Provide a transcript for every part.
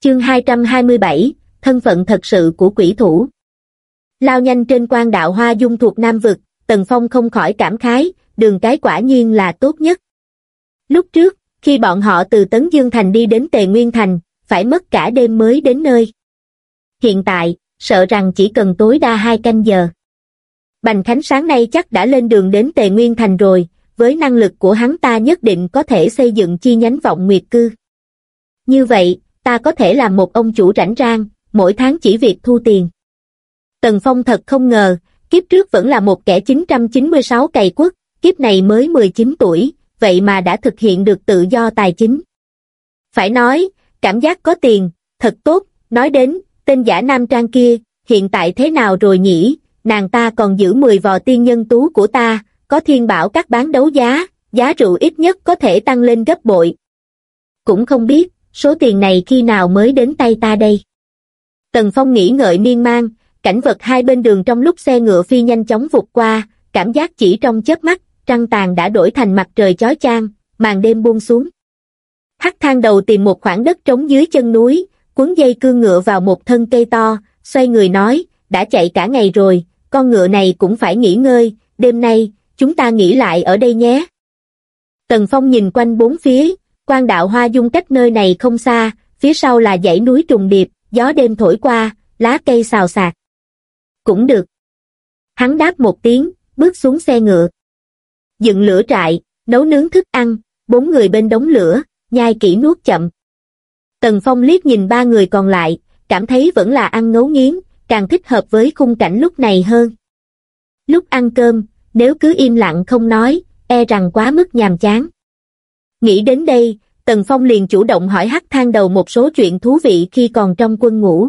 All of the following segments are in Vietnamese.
Chương 227, thân phận thật sự của quỷ thủ. Lao nhanh trên quan đạo Hoa Dung thuộc Nam Vực, Tần Phong không khỏi cảm khái, đường cái quả nhiên là tốt nhất. Lúc trước, khi bọn họ từ Tấn Dương Thành đi đến Tề Nguyên Thành, phải mất cả đêm mới đến nơi. Hiện tại, sợ rằng chỉ cần tối đa 2 canh giờ. Bành Khánh sáng nay chắc đã lên đường đến Tề Nguyên Thành rồi, với năng lực của hắn ta nhất định có thể xây dựng chi nhánh Vọng Nguyệt Cư. Như vậy, ta có thể làm một ông chủ rảnh rang, mỗi tháng chỉ việc thu tiền. Tần Phong thật không ngờ, kiếp trước vẫn là một kẻ 996 cày quất, kiếp này mới 19 tuổi, vậy mà đã thực hiện được tự do tài chính. Phải nói, cảm giác có tiền, thật tốt, nói đến, tên giả nam trang kia, hiện tại thế nào rồi nhỉ, nàng ta còn giữ 10 vò tiên nhân tú của ta, có thiên bảo các bán đấu giá, giá rượu ít nhất có thể tăng lên gấp bội. Cũng không biết, số tiền này khi nào mới đến tay ta đây. Tần Phong nghĩ ngợi miên man, cảnh vật hai bên đường trong lúc xe ngựa phi nhanh chóng vụt qua, cảm giác chỉ trong chớp mắt, trăng tàn đã đổi thành mặt trời chói chang, màn đêm buông xuống. Hắc Thang Đầu tìm một khoảng đất trống dưới chân núi, cuốn dây cương ngựa vào một thân cây to, xoay người nói, đã chạy cả ngày rồi, con ngựa này cũng phải nghỉ ngơi, đêm nay, chúng ta nghỉ lại ở đây nhé. Tần Phong nhìn quanh bốn phía, quan đạo Hoa Dung cách nơi này không xa, phía sau là dãy núi trùng điệp, gió đêm thổi qua, lá cây xào xạc. Cũng được. Hắn đáp một tiếng, bước xuống xe ngựa. Dựng lửa trại, nấu nướng thức ăn, 4 người bên đống lửa, nhai kỹ nuốt chậm. Tần Phong liếc nhìn 3 người còn lại, cảm thấy vẫn là ăn ngấu nghiến, càng thích hợp với khung cảnh lúc này hơn. Lúc ăn cơm, nếu cứ im lặng không nói, e rằng quá mức nhàm chán. Nghĩ đến đây, Tần Phong liền chủ động hỏi Hắc Thang Đầu một số chuyện thú vị khi còn trong quân ngũ.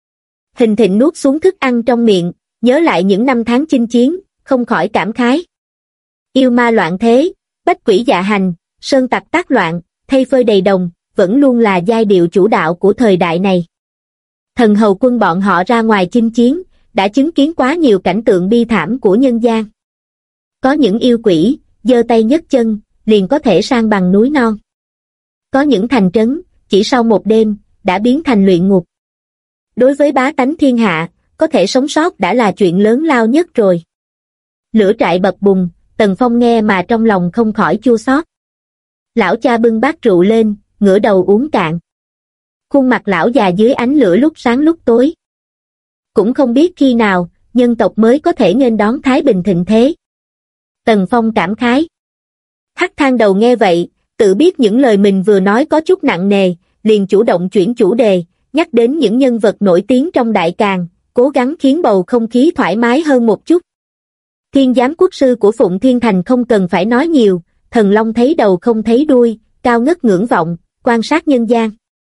Hình Thịnh nuốt xuống thức ăn trong miệng, nhớ lại những năm tháng chinh chiến, không khỏi cảm khái. Yêu ma loạn thế, bách quỷ dạ hành, sơn tặc tác loạn, thây phơi đầy đồng, vẫn luôn là giai điệu chủ đạo của thời đại này. Thần hầu quân bọn họ ra ngoài chinh chiến, đã chứng kiến quá nhiều cảnh tượng bi thảm của nhân gian. Có những yêu quỷ, giơ tay nhấc chân, liền có thể san bằng núi non. Có những thành trấn, chỉ sau một đêm, đã biến thành luyện ngục. Đối với bá tánh thiên hạ, có thể sống sót đã là chuyện lớn lao nhất rồi. Lửa trại bập bùng, Tần Phong nghe mà trong lòng không khỏi chua xót. Lão cha bưng bát rượu lên, ngửa đầu uống cạn. Khuôn mặt lão già dưới ánh lửa lúc sáng lúc tối. Cũng không biết khi nào, nhân tộc mới có thể nghênh đón thái bình thịnh thế. Tần Phong cảm khái. Hắc Thang Đầu nghe vậy, tự biết những lời mình vừa nói có chút nặng nề, liền chủ động chuyển chủ đề, nhắc đến những nhân vật nổi tiếng trong Đại Càn, cố gắng khiến bầu không khí thoải mái hơn một chút. Thiên giám quốc sư của Phụng Thiên Thành không cần phải nói nhiều, thần long thấy đầu không thấy đuôi, cao ngất ngưỡng vọng, quan sát nhân gian.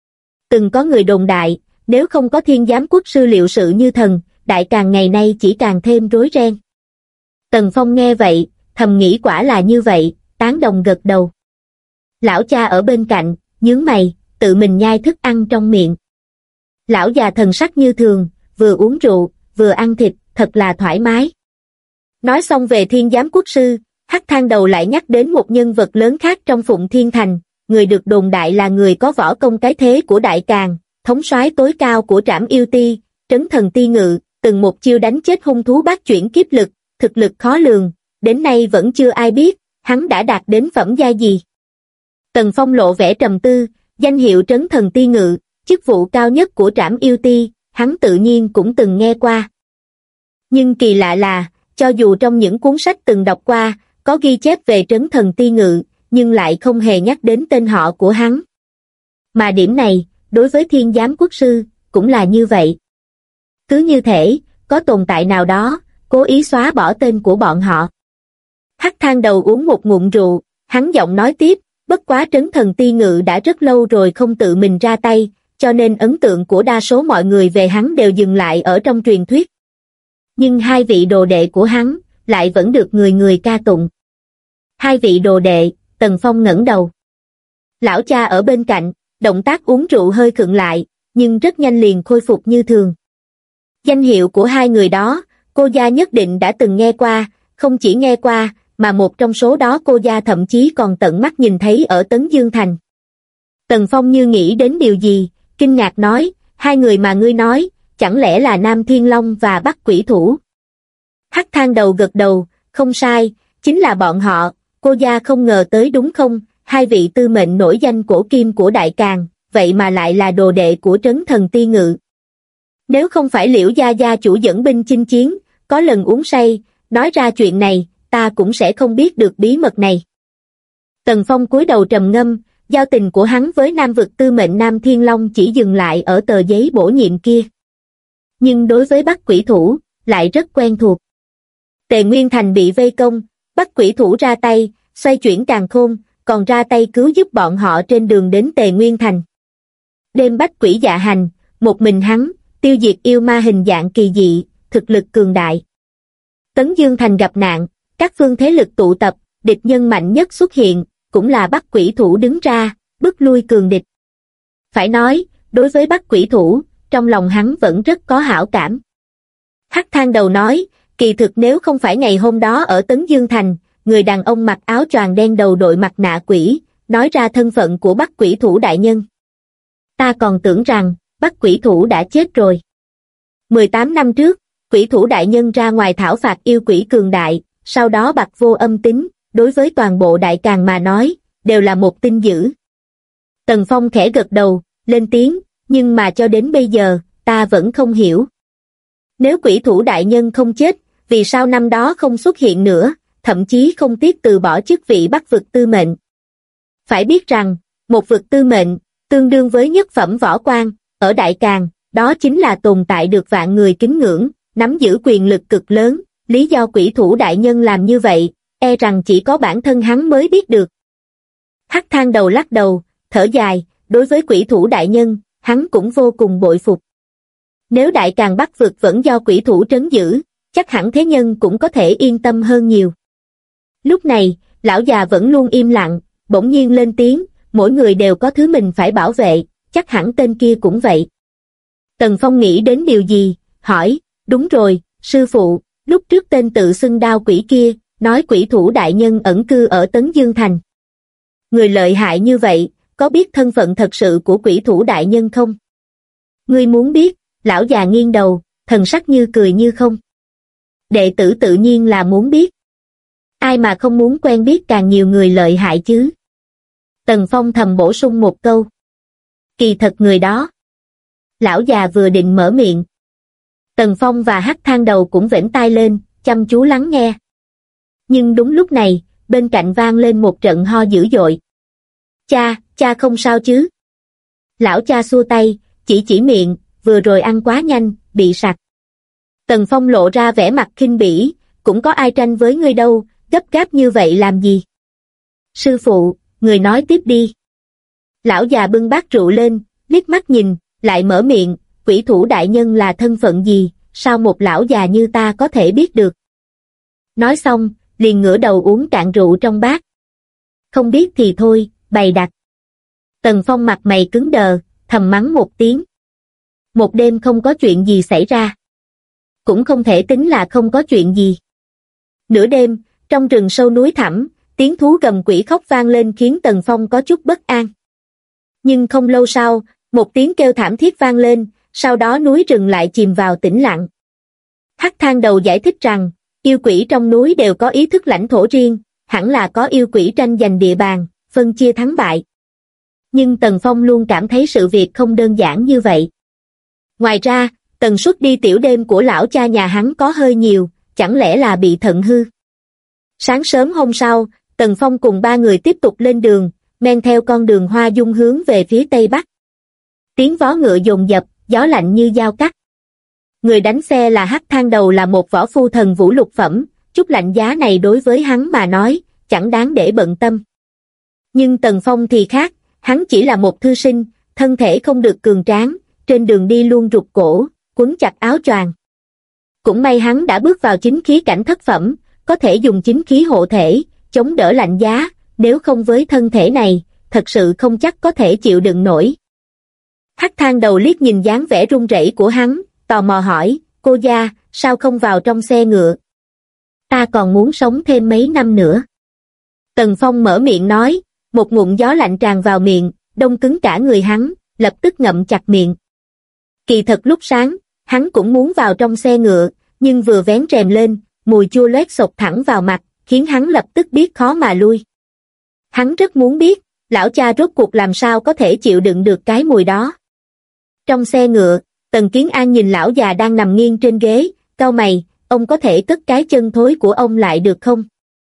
Từng có người đồn đại, nếu không có thiên giám quốc sư liệu sự như thần, Đại Càn ngày nay chỉ càng thêm rối ren. Tần Phong nghe vậy, thầm nghĩ quả là như vậy, tán đồng gật đầu. Lão cha ở bên cạnh, nhướng mày, tự mình nhai thức ăn trong miệng. Lão già thần sắc như thường, vừa uống rượu, vừa ăn thịt, thật là thoải mái. Nói xong về thiên giám quốc sư, Hắc Thang Đầu lại nhắc đến một nhân vật lớn khác trong Phụng Thiên Thành, người được đồn đại là người có võ công cái thế của Đại Càn, thống soái tối cao của Trảm Yêu Ti, Trấn Thần Ti Ngự, từng một chiêu đánh chết hung thú bát chuyển kiếp lực, thực lực khó lường, đến nay vẫn chưa ai biết, hắn đã đạt đến phẩm giai gì. Tần Phong lộ vẻ trầm tư, danh hiệu Trấn Thần Ti Ngự, chức vụ cao nhất của Trảm Yêu Ti, hắn tự nhiên cũng từng nghe qua. Nhưng kỳ lạ là, cho dù trong những cuốn sách từng đọc qua, có ghi chép về Trấn Thần Ti Ngự, nhưng lại không hề nhắc đến tên họ của hắn. Mà điểm này, đối với thiên giám quốc sư, cũng là như vậy. Cứ như thể, có tồn tại nào đó, cố ý xóa bỏ tên của bọn họ. Hắc Thang Đầu uống một ngụm rượu, hắn giọng nói tiếp, bất quá Trấn Thần Ti Ngự đã rất lâu rồi không tự mình ra tay, cho nên ấn tượng của đa số mọi người về hắn đều dừng lại ở trong truyền thuyết. Nhưng 2 vị đồ đệ của hắn, lại vẫn được người người ca tụng. 2 vị đồ đệ, Tần Phong ngẩng đầu. Lão cha ở bên cạnh, động tác uống rượu hơi khựng lại, nhưng rất nhanh liền khôi phục như thường. Danh hiệu của 2 người đó, cô gia nhất định đã từng nghe qua, không chỉ nghe qua, mà một trong số đó cô gia thậm chí còn tận mắt nhìn thấy ở Tấn Dương Thành. Tần Phong như nghĩ đến điều gì, kinh ngạc nói, hai người mà ngươi nói, chẳng lẽ là Nam Thiên Long và Bắc Quỷ Thủ? Hắc Thang Đầu gật đầu, không sai, chính là bọn họ, cô gia không ngờ tới đúng không, hai vị tư mệnh nổi danh cổ kim của Đại Càn, vậy mà lại là đồ đệ của Trấn Thần Ti Ngự. Nếu không phải Liễu gia gia chủ dẫn binh chinh chiến, có lần uống say, nói ra chuyện này, ta cũng sẽ không biết được bí mật này. Tần Phong cúi đầu trầm ngâm, giao tình của hắn với Nam vực tư mệnh Nam Thiên Long chỉ dừng lại ở tờ giấy bổ nhiệm kia. Nhưng đối với Bắc Quỷ Thủ, lại rất quen thuộc. Tề Nguyên Thành bị vây công, Bắc Quỷ Thủ ra tay, xoay chuyển càn khôn, còn ra tay cứu giúp bọn họ trên đường đến Tề Nguyên Thành. Đêm Bách Quỷ dạ hành, một mình hắn, tiêu diệt yêu ma hình dạng kỳ dị, thực lực cường đại. Tấn Dương Thành gặp nạn, các phương thế lực tụ tập, địch nhân mạnh nhất xuất hiện, cũng là Bắc Quỷ Thủ đứng ra, bức lui cường địch. Phải nói, đối với Bắc Quỷ Thủ, trong lòng hắn vẫn rất có hảo cảm. Hắc Thang Đầu nói, kỳ thực nếu không phải ngày hôm đó ở Tấn Dương Thành, người đàn ông mặc áo choàng đen đầu đội mặt nạ quỷ, nói ra thân phận của Bắc Quỷ Thủ đại nhân. Ta còn tưởng rằng, Bắc Quỷ Thủ đã chết rồi. 18 năm trước, Quỷ Thủ đại nhân ra ngoài thảo phạt yêu quỷ cường đại, sau đó bặt vô âm tín, đối với toàn bộ Đại Càn mà nói, đều là một tin dữ. Tần Phong khẽ gật đầu, lên tiếng, nhưng mà cho đến bây giờ, ta vẫn không hiểu. Nếu Quỷ Thủ đại nhân không chết, vì sao năm đó không xuất hiện nữa, thậm chí không tiếc từ bỏ chức vị Bắc vực tư mệnh. Phải biết rằng, một vực tư mệnh, tương đương với nhất phẩm võ quan, ở Đại Càn, đó chính là tồn tại được vạn người kính ngưỡng, nắm giữ quyền lực cực lớn, lý do Quỷ Thủ đại nhân làm như vậy, e rằng chỉ có bản thân hắn mới biết được. Hắc Thang Đầu lắc đầu, thở dài, đối với Quỷ Thủ đại nhân, hắn cũng vô cùng bội phục. Nếu Đại Càn Bắc vực vẫn do Quỷ Thủ trấn giữ, chắc hẳn thế nhân cũng có thể yên tâm hơn nhiều. Lúc này, lão già vẫn luôn im lặng, bỗng nhiên lên tiếng, mỗi người đều có thứ mình phải bảo vệ, chắc hẳn tên kia cũng vậy. Tần Phong nghĩ đến điều gì, hỏi, đúng rồi, sư phụ, lúc trước tên tự xưng Đao Quỷ kia, nói Quỷ Thủ đại nhân ẩn cư ở Tấn Dương Thành. Người lợi hại như vậy, có biết thân phận thật sự của Quỷ Thủ đại nhân không? Ngươi muốn biết, lão già nghiêng đầu, thần sắc như cười như không. Đệ tử tự nhiên là muốn biết. Ai mà không muốn quen biết càng nhiều người lợi hại chứ? Tần Phong thầm bổ sung một câu. Kỳ thật người đó. Lão già vừa định mở miệng. Tần Phong và Hắc Thang Đầu cũng vểnh tai lên, chăm chú lắng nghe. Nhưng đúng lúc này, bên cạnh vang lên một trận ho dữ dội. Cha không sao chứ? Lão cha xua tay, chỉ miệng, vừa rồi ăn quá nhanh, bị sặc. Tần Phong lộ ra vẻ mặt khinh bỉ, cũng có ai tranh với ngươi đâu, gấp gáp như vậy làm gì? Sư phụ, người nói tiếp đi. Lão già bưng bát rượu lên, liếc mắt nhìn, lại mở miệng, Quỷ Thủ đại nhân là thân phận gì, sao một lão già như ta có thể biết được? Nói xong, liền ngửa đầu uống cạn rượu trong bát. Không biết thì thôi, bày đặt. Tần Phong mặt mày cứng đờ, thầm mắng một tiếng. Một đêm không có chuyện gì xảy ra. Cũng không thể tính là không có chuyện gì. Nửa đêm, trong rừng sâu núi thẳm, tiếng thú gầm quỷ khóc vang lên khiến Tần Phong có chút bất an. Nhưng không lâu sau, một tiếng kêu thảm thiết vang lên, sau đó núi rừng lại chìm vào tĩnh lặng. Hắc Thang Đầu giải thích rằng, yêu quỷ trong núi đều có ý thức lãnh thổ riêng, hẳn là có yêu quỷ tranh giành địa bàn, phân chia thắng bại. Nhưng Tần Phong luôn cảm thấy sự việc không đơn giản như vậy. Ngoài ra, tần suất đi tiểu đêm của lão cha nhà hắn có hơi nhiều, chẳng lẽ là bị thận hư. Sáng sớm hôm sau, Tần Phong cùng ba người tiếp tục lên đường, men theo con đường Hoa Dung hướng về phía tây bắc. Tiếng vó ngựa dồn dập, gió lạnh như dao cắt. Người đánh xe là Hắc Thang Đầu là một võ phu thần vũ lục phẩm, chút lạnh giá này đối với hắn mà nói, chẳng đáng để bận tâm. Nhưng Tần Phong thì khác, hắn chỉ là một thư sinh, thân thể không được cường tráng, trên đường đi luôn rụt cổ, quấn chặt áo choàng. Cũng may hắn đã bước vào chính khí cảnh thất phẩm, có thể dùng chính khí hộ thể, chống đỡ lạnh giá, nếu không với thân thể này, thật sự không chắc có thể chịu đựng nổi. Hắc Thang Đầu liếc nhìn dáng vẻ run rẩy của hắn, tò mò hỏi, cô gia, sao không vào trong xe ngựa? Ta còn muốn sống thêm mấy năm nữa. Tần Phong mở miệng nói, một ngụm gió lạnh tràn vào miệng, đông cứng cả người hắn, lập tức ngậm chặt miệng. Kỳ thật lúc sáng, hắn cũng muốn vào trong xe ngựa, nhưng vừa vén rèm lên, mùi chua loét xộc thẳng vào mặt, khiến hắn lập tức biết khó mà lui. Hắn rất muốn biết, lão cha rốt cuộc làm sao có thể chịu đựng được cái mùi đó. Trong xe ngựa, Tần Kiến An nhìn lão già đang nằm nghiêng trên ghế, cau mày, ông có thể cất cái chân thối của ông lại được không?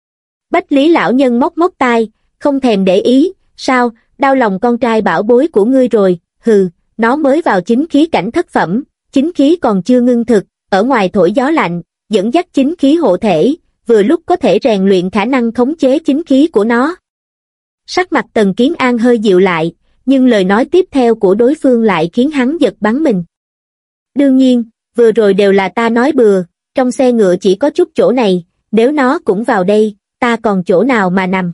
Bách Lý lão nhân móc móc tai, không thèm để ý, sao, đau lòng con trai bảo bối của ngươi rồi, hừ, nó mới vào chính khí cảnh thất phẩm, chính khí còn chưa ngưng thực, ở ngoài thổi gió lạnh, dẫn dắt chính khí hộ thể, vừa lúc có thể rèn luyện khả năng khống chế chính khí của nó. Sắc mặt Tần Kiến An hơi dịu lại, nhưng lời nói tiếp theo của đối phương lại khiến hắn giật bắn mình. Đương nhiên, vừa rồi đều là ta nói bừa, trong xe ngựa chỉ có chút chỗ này, nếu nó cũng vào đây, ta còn chỗ nào mà nằm.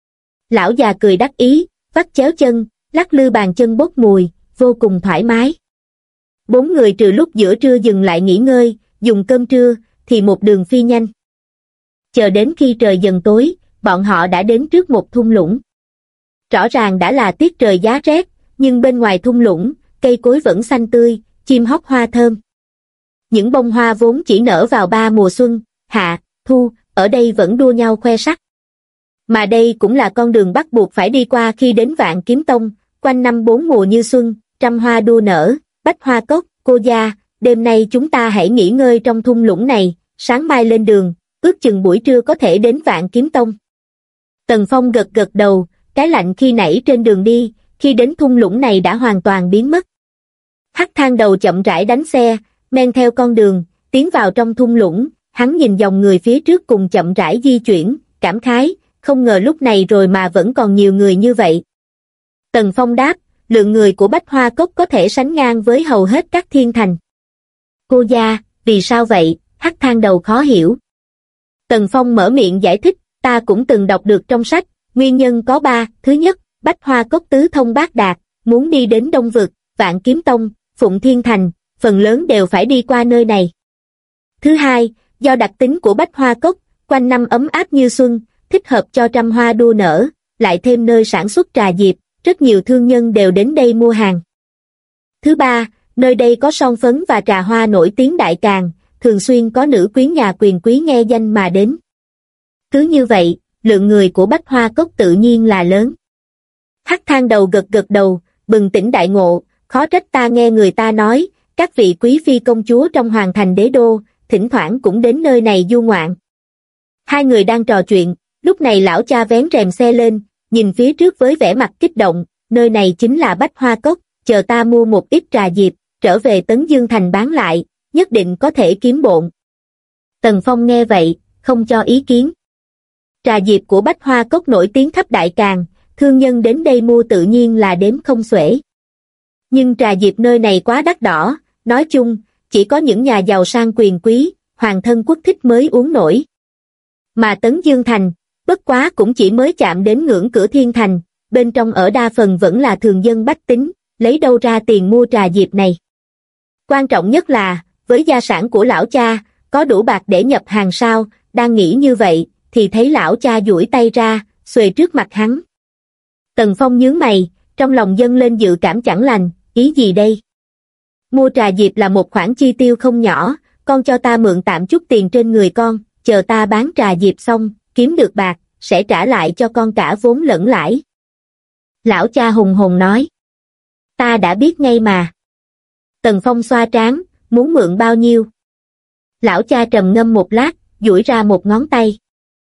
Lão già cười đắc ý, vắt chéo chân, lắc lư bàn chân bốc mùi, vô cùng thoải mái. Bốn người trừ lúc giữa trưa dừng lại nghỉ ngơi, dùng cơm trưa, thì một đường phi nhanh. Chờ đến khi trời dần tối, bọn họ đã đến trước một thung lũng. Rõ ràng đã là tiết trời giá rét, nhưng bên ngoài thung lũng, cây cối vẫn xanh tươi, chim hót hoa thơm. Những bông hoa vốn chỉ nở vào 3 mùa xuân, hạ, thu, ở đây vẫn đua nhau khoe sắc. Mà đây cũng là con đường bắt buộc phải đi qua khi đến Vạn Kiếm Tông, quanh năm 4 mùa như xuân, trăm hoa đua nở, bách hoa cốc, cô gia, đêm nay chúng ta hãy nghỉ ngơi trong thung lũng này, sáng mai lên đường, ước chừng buổi trưa có thể đến Vạn Kiếm Tông. Tần Phong gật gật đầu, cái lạnh khi nãy trên đường đi, khi đến thung lũng này đã hoàn toàn biến mất. Hắc Thang Đầu chậm rãi đánh xe, men theo con đường, tiến vào trong thung lũng, hắn nhìn dòng người phía trước cùng chậm rãi di chuyển, cảm khái, không ngờ lúc này rồi mà vẫn còn nhiều người như vậy. Tần Phong đáp, lượng người của Bách Hoa Cốc có thể sánh ngang với hầu hết các thiên thành. Cô gia, vì sao vậy? Hắc Thang Đầu khó hiểu. Tần Phong mở miệng giải thích, ta cũng từng đọc được trong sách, nguyên nhân có 3, thứ nhất, Bách Hoa Cốc tứ thông bát đạt, muốn đi đến Đông Vực, Vạn Kiếm Tông, Phụng Thiên Thành, phần lớn đều phải đi qua nơi này. Thứ hai, do đặc tính của Bách Hoa Cốc, quanh năm ấm áp như xuân, thích hợp cho trăm hoa đua nở, lại thêm nơi sản xuất trà diệp, rất nhiều thương nhân đều đến đây mua hàng. Thứ ba, nơi đây có son phấn và trà hoa nổi tiếng đại càn, thường xuyên có nữ quyến nhà quyền quý nghe danh mà đến. Cứ như vậy, lượng người của Bách Hoa Cốc tự nhiên là lớn. Hắc Thang Đầu gật gật đầu, bừng tỉnh đại ngộ, khó trách ta nghe người ta nói, các vị quý phi công chúa trong hoàng thành đế đô, thỉnh thoảng cũng đến nơi này du ngoạn. Hai người đang trò chuyện, lúc này lão cha vén rèm xe lên, nhìn phía trước với vẻ mặt kích động, nơi này chính là Bách Hoa Cốc, chờ ta mua một ít trà diệp, trở về Tấn Dương Thành bán lại, nhất định có thể kiếm bộn. Tần Phong nghe vậy, không cho ý kiến. Trà diệp của Bách Hoa Cốc nổi tiếng khắp Đại Càn, thương nhân đến đây mua tự nhiên là đếm không xuể. Nhưng trà diệp nơi này quá đắt đỏ, nói chung, chỉ có những nhà giàu sang quyền quý, hoàng thân quốc thích mới uống nổi. Mà Tấn Dương Thành, bất quá cũng chỉ mới chạm đến ngưỡng cửa thiên thành, bên trong ở đa phần vẫn là thường dân bách tính, lấy đâu ra tiền mua trà diệp này. Quan trọng nhất là, với gia sản của lão cha, có đủ bạc để nhập hàng sao, đang nghĩ như vậy, thì thấy lão cha duỗi tay ra, xuề trước mặt hắn. Tần Phong nhướng mày, trong lòng dâng lên dự cảm chẳng lành, ý gì đây? Mua trà diệp là một khoản chi tiêu không nhỏ, con cho ta mượn tạm chút tiền trên người con, chờ ta bán trà diệp xong, kiếm được bạc, sẽ trả lại cho con cả vốn lẫn lãi. Lão cha hùng hồn nói. Ta đã biết ngay mà. Tần Phong xoa trán, muốn mượn bao nhiêu? Lão cha trầm ngâm một lát, duỗi ra một ngón tay.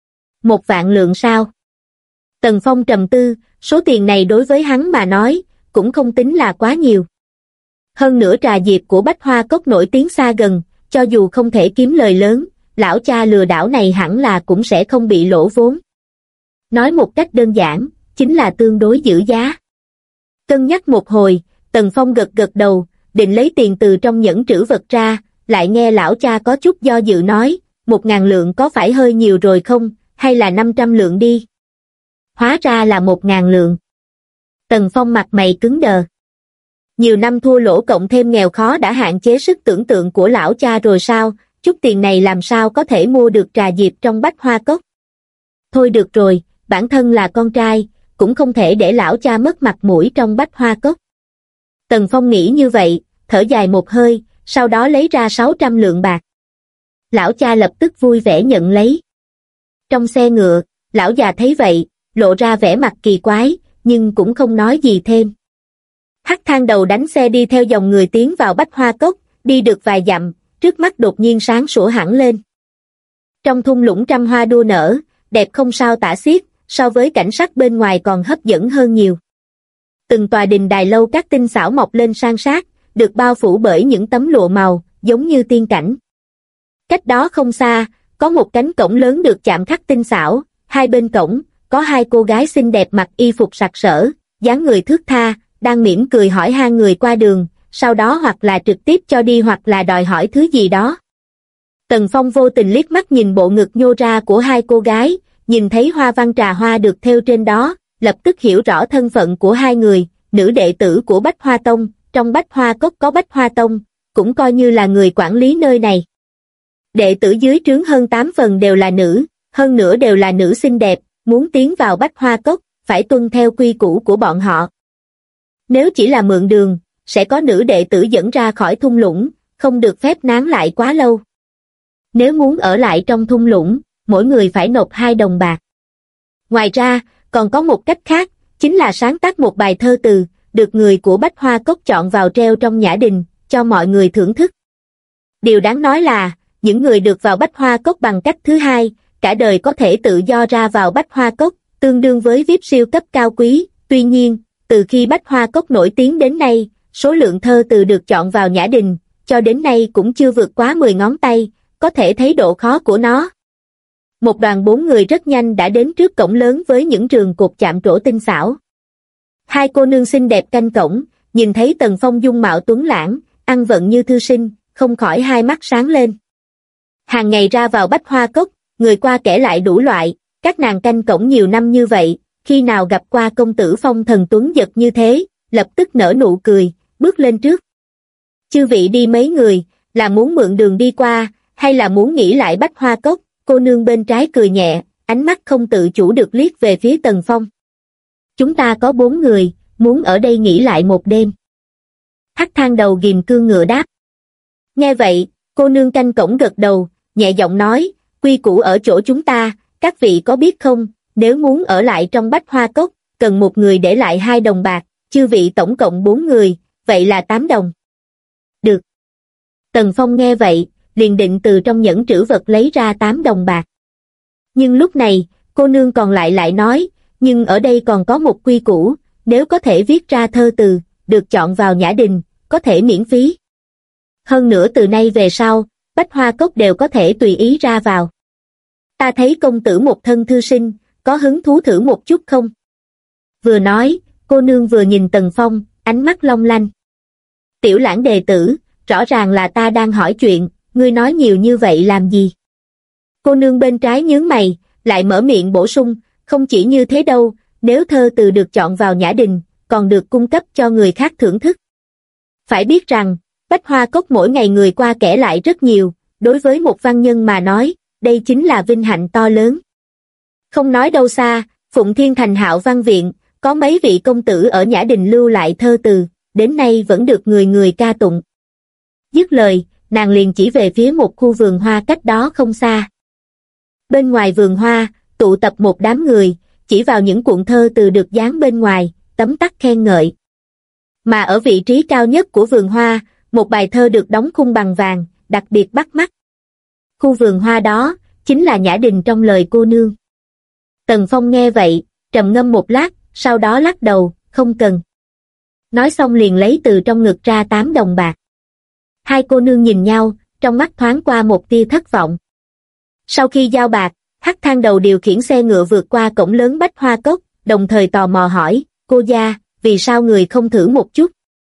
1 vạn lượng sao? Tần Phong trầm tư, số tiền này đối với hắn mà nói, cũng không tính là quá nhiều. Hơn nữa trà diệp của Bách Hoa Cốc nổi tiếng xa gần, cho dù không thể kiếm lời lớn, lão cha lừa đảo này hẳn là cũng sẽ không bị lỗ vốn. Nói một cách đơn giản, chính là tương đối giữ giá. Cân nhắc một hồi, Tần Phong gật gật đầu, định lấy tiền từ trong nhẫn trữ vật ra, lại nghe lão cha có chút do dự nói, 1.000 lượng có phải hơi nhiều rồi không, hay là 500 lượng đi? Hóa ra là 1.000 lượng. Tần Phong mặt mày cứng đờ. Nhiều năm thua lỗ cộng thêm nghèo khó đã hạn chế sức tưởng tượng của lão cha rồi sao, chút tiền này làm sao có thể mua được trà diệp trong Bách Hoa Cốc. Thôi được rồi, bản thân là con trai, cũng không thể để lão cha mất mặt mũi trong Bách Hoa Cốc. Tần Phong nghĩ như vậy, thở dài một hơi, sau đó lấy ra 600 lượng bạc. Lão cha lập tức vui vẻ nhận lấy. Trong xe ngựa, lão già thấy vậy, lộ ra vẻ mặt kỳ quái, nhưng cũng không nói gì thêm. Hắc Thang Đầu đánh xe đi theo dòng người tiến vào Bách Hoa Cốc, đi được vài dặm, trước mắt đột nhiên sáng sủa hẳn lên. Trong thung lũng trăm hoa đua nở, đẹp không sao tả xiết, so với cảnh sắc bên ngoài còn hấp dẫn hơn nhiều. Từng tòa đình đài lâu các tinh xảo mọc lên san sát, được bao phủ bởi những tấm lụa màu, giống như tiên cảnh. Cách đó không xa, có một cánh cổng lớn được chạm khắc tinh xảo, hai bên cổng, có hai cô gái xinh đẹp mặc y phục sặc sỡ, dáng người thướt tha, đang mỉm cười hỏi han người qua đường, sau đó hoặc là trực tiếp cho đi hoặc là đòi hỏi thứ gì đó. Tần Phong vô tình liếc mắt nhìn bộ ngực nhô ra của hai cô gái, nhìn thấy hoa văn trà hoa được thêu trên đó, lập tức hiểu rõ thân phận của hai người, nữ đệ tử của Bách Hoa Tông, trong Bách Hoa Cốc có Bách Hoa Tông, cũng coi như là người quản lý nơi này. Đệ tử dưới trướng hơn 8 phần đều là nữ, hơn nữa đều là nữ xinh đẹp, muốn tiến vào Bách Hoa Cốc, phải tuân theo quy củ của bọn họ. Nếu chỉ là mượn đường, sẽ có nữ đệ tử dẫn ra khỏi thung lũng, không được phép nán lại quá lâu. Nếu muốn ở lại trong thung lũng, mỗi người phải nộp 2 đồng bạc. Ngoài ra, còn có một cách khác, chính là sáng tác một bài thơ từ, được người của Bách Hoa Cốc chọn vào treo trong nhã đình, cho mọi người thưởng thức. Điều đáng nói là, những người được vào Bách Hoa Cốc bằng cách thứ hai, cả đời có thể tự do ra vào Bách Hoa Cốc, tương đương với VIP siêu cấp cao quý. Tuy nhiên, từ khi Bách Hoa Cốc nổi tiếng đến nay, số lượng thơ từ được chọn vào nhã đình, cho đến nay cũng chưa vượt quá 10 ngón tay, có thể thấy độ khó của nó. Một đoàn 4 người rất nhanh đã đến trước cổng lớn với những rường cột chạm trổ tinh xảo. Hai cô nương xinh đẹp canh cổng, nhìn thấy Tần Phong dung mạo tuấn lãng, ăn vận như thư sinh, không khỏi hai mắt sáng lên. Hàng ngày ra vào Bách Hoa Cốc, người qua kẻ lại đủ loại, các nàng canh cổng nhiều năm như vậy, khi nào gặp qua công tử phong thần tuấn giật như thế, lập tức nở nụ cười, bước lên trước. Chư vị đi mấy người, là muốn mượn đường đi qua, hay là muốn nghỉ lại Bách Hoa Cốc? Cô nương bên trái cười nhẹ, ánh mắt không tự chủ được liếc về phía Tần Phong. Chúng ta có 4 người, muốn ở đây nghỉ lại một đêm. Hắc Thang Đầu ghìm cương ngựa đáp. Nghe vậy, cô nương canh cổng gật đầu, nhẹ giọng nói, quy củ ở chỗ chúng ta, các vị có biết không, nếu muốn ở lại trong Bách Hoa Cốc, cần một người để lại 2 đồng bạc, chư vị tổng cộng 4 người, vậy là 8 đồng. Được. Tần Phong nghe vậy, liền định từ trong nhẫn trữ vật lấy ra 8 đồng bạc. Nhưng lúc này, cô nương còn lại nói, nhưng ở đây còn có một quy củ, nếu có thể viết ra thơ từ, được chọn vào nhã đình, có thể miễn phí. Hơn nữa từ nay về sau, Bách Hoa Cốc đều có thể tùy ý ra vào. Ta thấy công tử một thân thư sinh, có hứng thú thử một chút không? Vừa nói, cô nương vừa nhìn Tần Phong, ánh mắt long lanh. Tiểu Lãng đệ tử, rõ ràng là ta đang hỏi chuyện, ngươi nói nhiều như vậy làm gì? Cô nương bên trái nhướng mày, lại mở miệng bổ sung, không chỉ như thế đâu, nếu thơ từ được chọn vào nhã đình, còn được cung cấp cho người khác thưởng thức. Phải biết rằng, Bách Hoa Cốc mỗi ngày người qua kẻ lại rất nhiều, đối với một văn nhân mà nói, đây chính là vinh hạnh to lớn. Không nói đâu xa, Phụng Thiên Thành Hạo Văn Viện, có mấy vị công tử ở nhã đình lưu lại thơ từ, đến nay vẫn được người người ca tụng. Dứt lời, nàng liền chỉ về phía một khu vườn hoa cách đó không xa. Bên ngoài vườn hoa, tụ tập một đám người, chỉ vào những cuộn thơ từ được dán bên ngoài, tấm tắc khen ngợi. Mà ở vị trí cao nhất của vườn hoa, một bài thơ được đóng khung bằng vàng, đặc biệt bắt mắt. Khu vườn hoa đó, chính là nhã đình trong lời cô nương. Tần Phong nghe vậy, trầm ngâm một lát, sau đó lắc đầu, không cần. Nói xong liền lấy từ trong ngực ra 8 đồng bạc. Hai cô nương nhìn nhau, trong mắt thoáng qua một tia thất vọng. Sau khi giao bạc, Hắc Thang Đầu điều khiển xe ngựa vượt qua cổng lớn Bách Hoa Cốc, đồng thời tò mò hỏi, cô gia, vì sao người không thử một chút?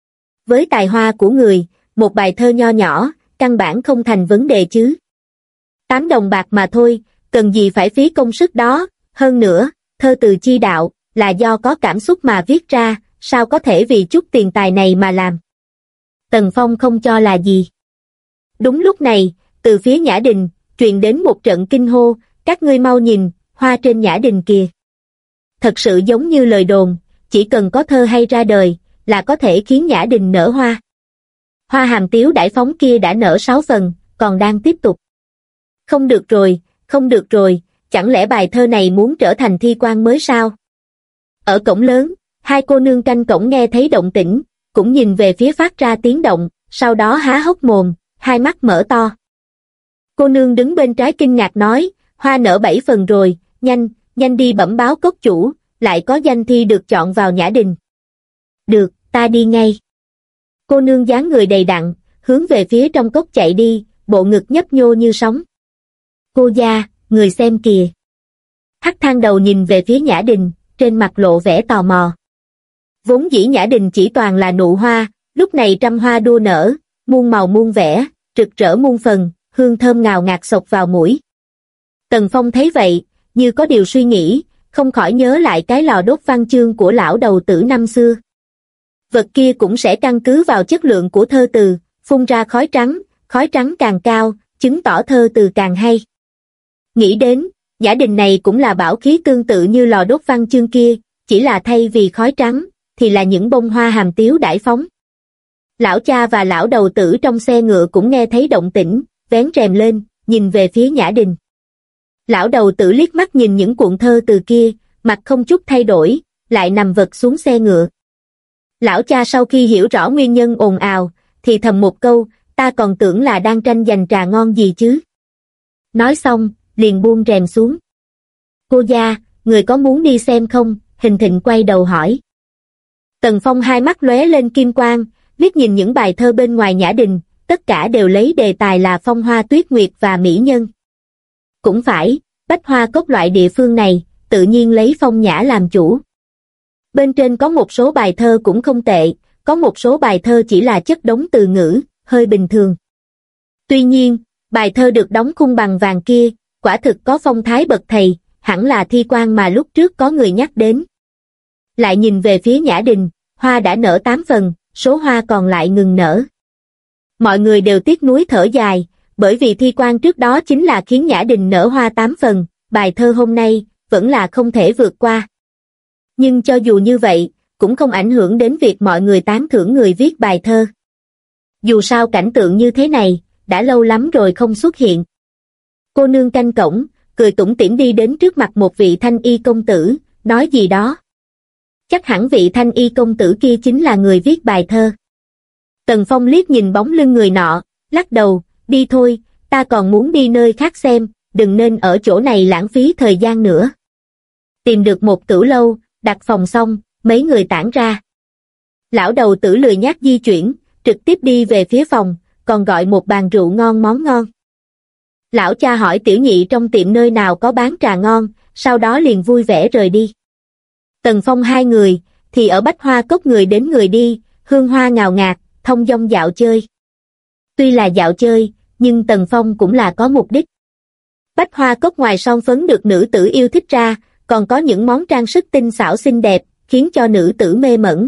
Với tài hoa của người, một bài thơ nho nhỏ, căn bản không thành vấn đề chứ. 8 đồng bạc mà thôi, cần gì phải phí công sức đó, hơn nữa, thơ từ chi đạo, là do có cảm xúc mà viết ra, sao có thể vì chút tiền tài này mà làm. Tần Phong không cho là gì. Đúng lúc này, từ phía nhã đình, truyền đến một trận kinh hô, các ngươi mau nhìn, hoa trên nhã đình kìa. Thật sự giống như lời đồn, chỉ cần có thơ hay ra đời, là có thể khiến Nhã Đình nở hoa. Hoa hàm tiếu đãi phóng kia đã nở 6 phần, còn đang tiếp tục. Không được rồi, không được rồi, chẳng lẽ bài thơ này muốn trở thành thi quan mới sao? Ở cổng lớn, hai cô nương canh cổng nghe thấy động tĩnh, cũng nhìn về phía phát ra tiếng động, sau đó há hốc mồm, hai mắt mở to. Cô nương đứng bên trái kinh ngạc nói, hoa nở 7 phần rồi, nhanh, nhanh đi bẩm báo cốc chủ, lại có danh thi được chọn vào Nhã Đình. Được, ta đi ngay. Cô nương dáng người đầy đặn, hướng về phía trong cốc chạy đi, bộ ngực nhấp nhô như sóng. Cô gia, người xem kìa. Hắc Thang đầu nhìn về phía Nhã Đình, trên mặt lộ vẻ tò mò. Vốn dĩ Nhã Đình chỉ toàn là nụ hoa, lúc này trăm hoa đua nở, muôn màu muôn vẻ, rực rỡ muôn phần, hương thơm ngào ngạt xộc vào mũi. Tần Phong thấy vậy, như có điều suy nghĩ, không khỏi nhớ lại cái lò đốt văn chương của lão đầu tử năm xưa. Vật kia cũng sẽ căn cứ vào chất lượng của thơ từ, phun ra khói trắng càng cao, chứng tỏ thơ từ càng hay. Nghĩ đến, Nhã Đình này cũng là bảo khí tương tự như lò đốt văn chương kia, chỉ là thay vì khói trắng, thì là những bông hoa hàm tiếu đãi phóng. Lão cha và lão đầu tử trong xe ngựa cũng nghe thấy động tĩnh, vén rèm lên, nhìn về phía Nhã Đình. Lão đầu tử liếc mắt nhìn những cuộn thơ từ kia, mặt không chút thay đổi, lại nằm vật xuống xe ngựa. Lão cha sau khi hiểu rõ nguyên nhân ồn ào, thì thầm một câu, ta còn tưởng là đang tranh giành trà ngon gì chứ. Nói xong, liền buông rèm xuống. Cô gia, người có muốn đi xem không? Hình Thịnh quay đầu hỏi. Tần Phong hai mắt lóe lên kim quang, liếc nhìn những bài thơ bên ngoài Nhã Đình, tất cả đều lấy đề tài là phong hoa tuyết nguyệt và mỹ nhân. Cũng phải, Bách Hoa Cốc loại địa phương này, tự nhiên lấy phong nhã làm chủ. Bên trên có một số bài thơ cũng không tệ, có một số bài thơ chỉ là chất đống từ ngữ, hơi bình thường. Tuy nhiên, bài thơ được đóng khung bằng vàng kia, quả thực có phong thái bậc thầy, hẳn là thi quan mà lúc trước có người nhắc đến. Lại nhìn về phía Nhã Đình, hoa đã nở 8 phần, số hoa còn lại ngừng nở. Mọi người đều tiếc nuối thở dài, bởi vì thi quan trước đó chính là khiến Nhã Đình nở hoa 8 phần, bài thơ hôm nay, vẫn là không thể vượt qua. Nhưng cho dù như vậy, cũng không ảnh hưởng đến việc mọi người tán thưởng người viết bài thơ. Dù sao cảnh tượng như thế này, đã lâu lắm rồi không xuất hiện. Cô nương canh cổng, cười tủm tỉm đi đến trước mặt một vị thanh y công tử, nói gì đó. Chắc hẳn vị thanh y công tử kia chính là người viết bài thơ. Tần Phong liếc nhìn bóng lưng người nọ, lắc đầu, đi thôi, ta còn muốn đi nơi khác xem, đừng nên ở chỗ này lãng phí thời gian nữa. Tìm được một tửu lâu, đặt phòng xong, mấy người tản ra. Lão đầu tử lười nhác di chuyển, trực tiếp đi về phía phòng, còn gọi một bàn rượu ngon món ngon. Lão cha hỏi tiểu nhị trong tiệm nơi nào có bán trà ngon, sau đó liền vui vẻ rời đi. Tần Phong hai người, thì ở Bách Hoa Cốc người đến người đi, hương hoa ngào ngạt, thông dong dạo chơi. Tuy là dạo chơi, nhưng Tần Phong cũng là có mục đích. Bách Hoa Cốc ngoài son phấn được nữ tử yêu thích ra, còn có những món trang sức tinh xảo xinh đẹp, khiến cho nữ tử mê mẩn.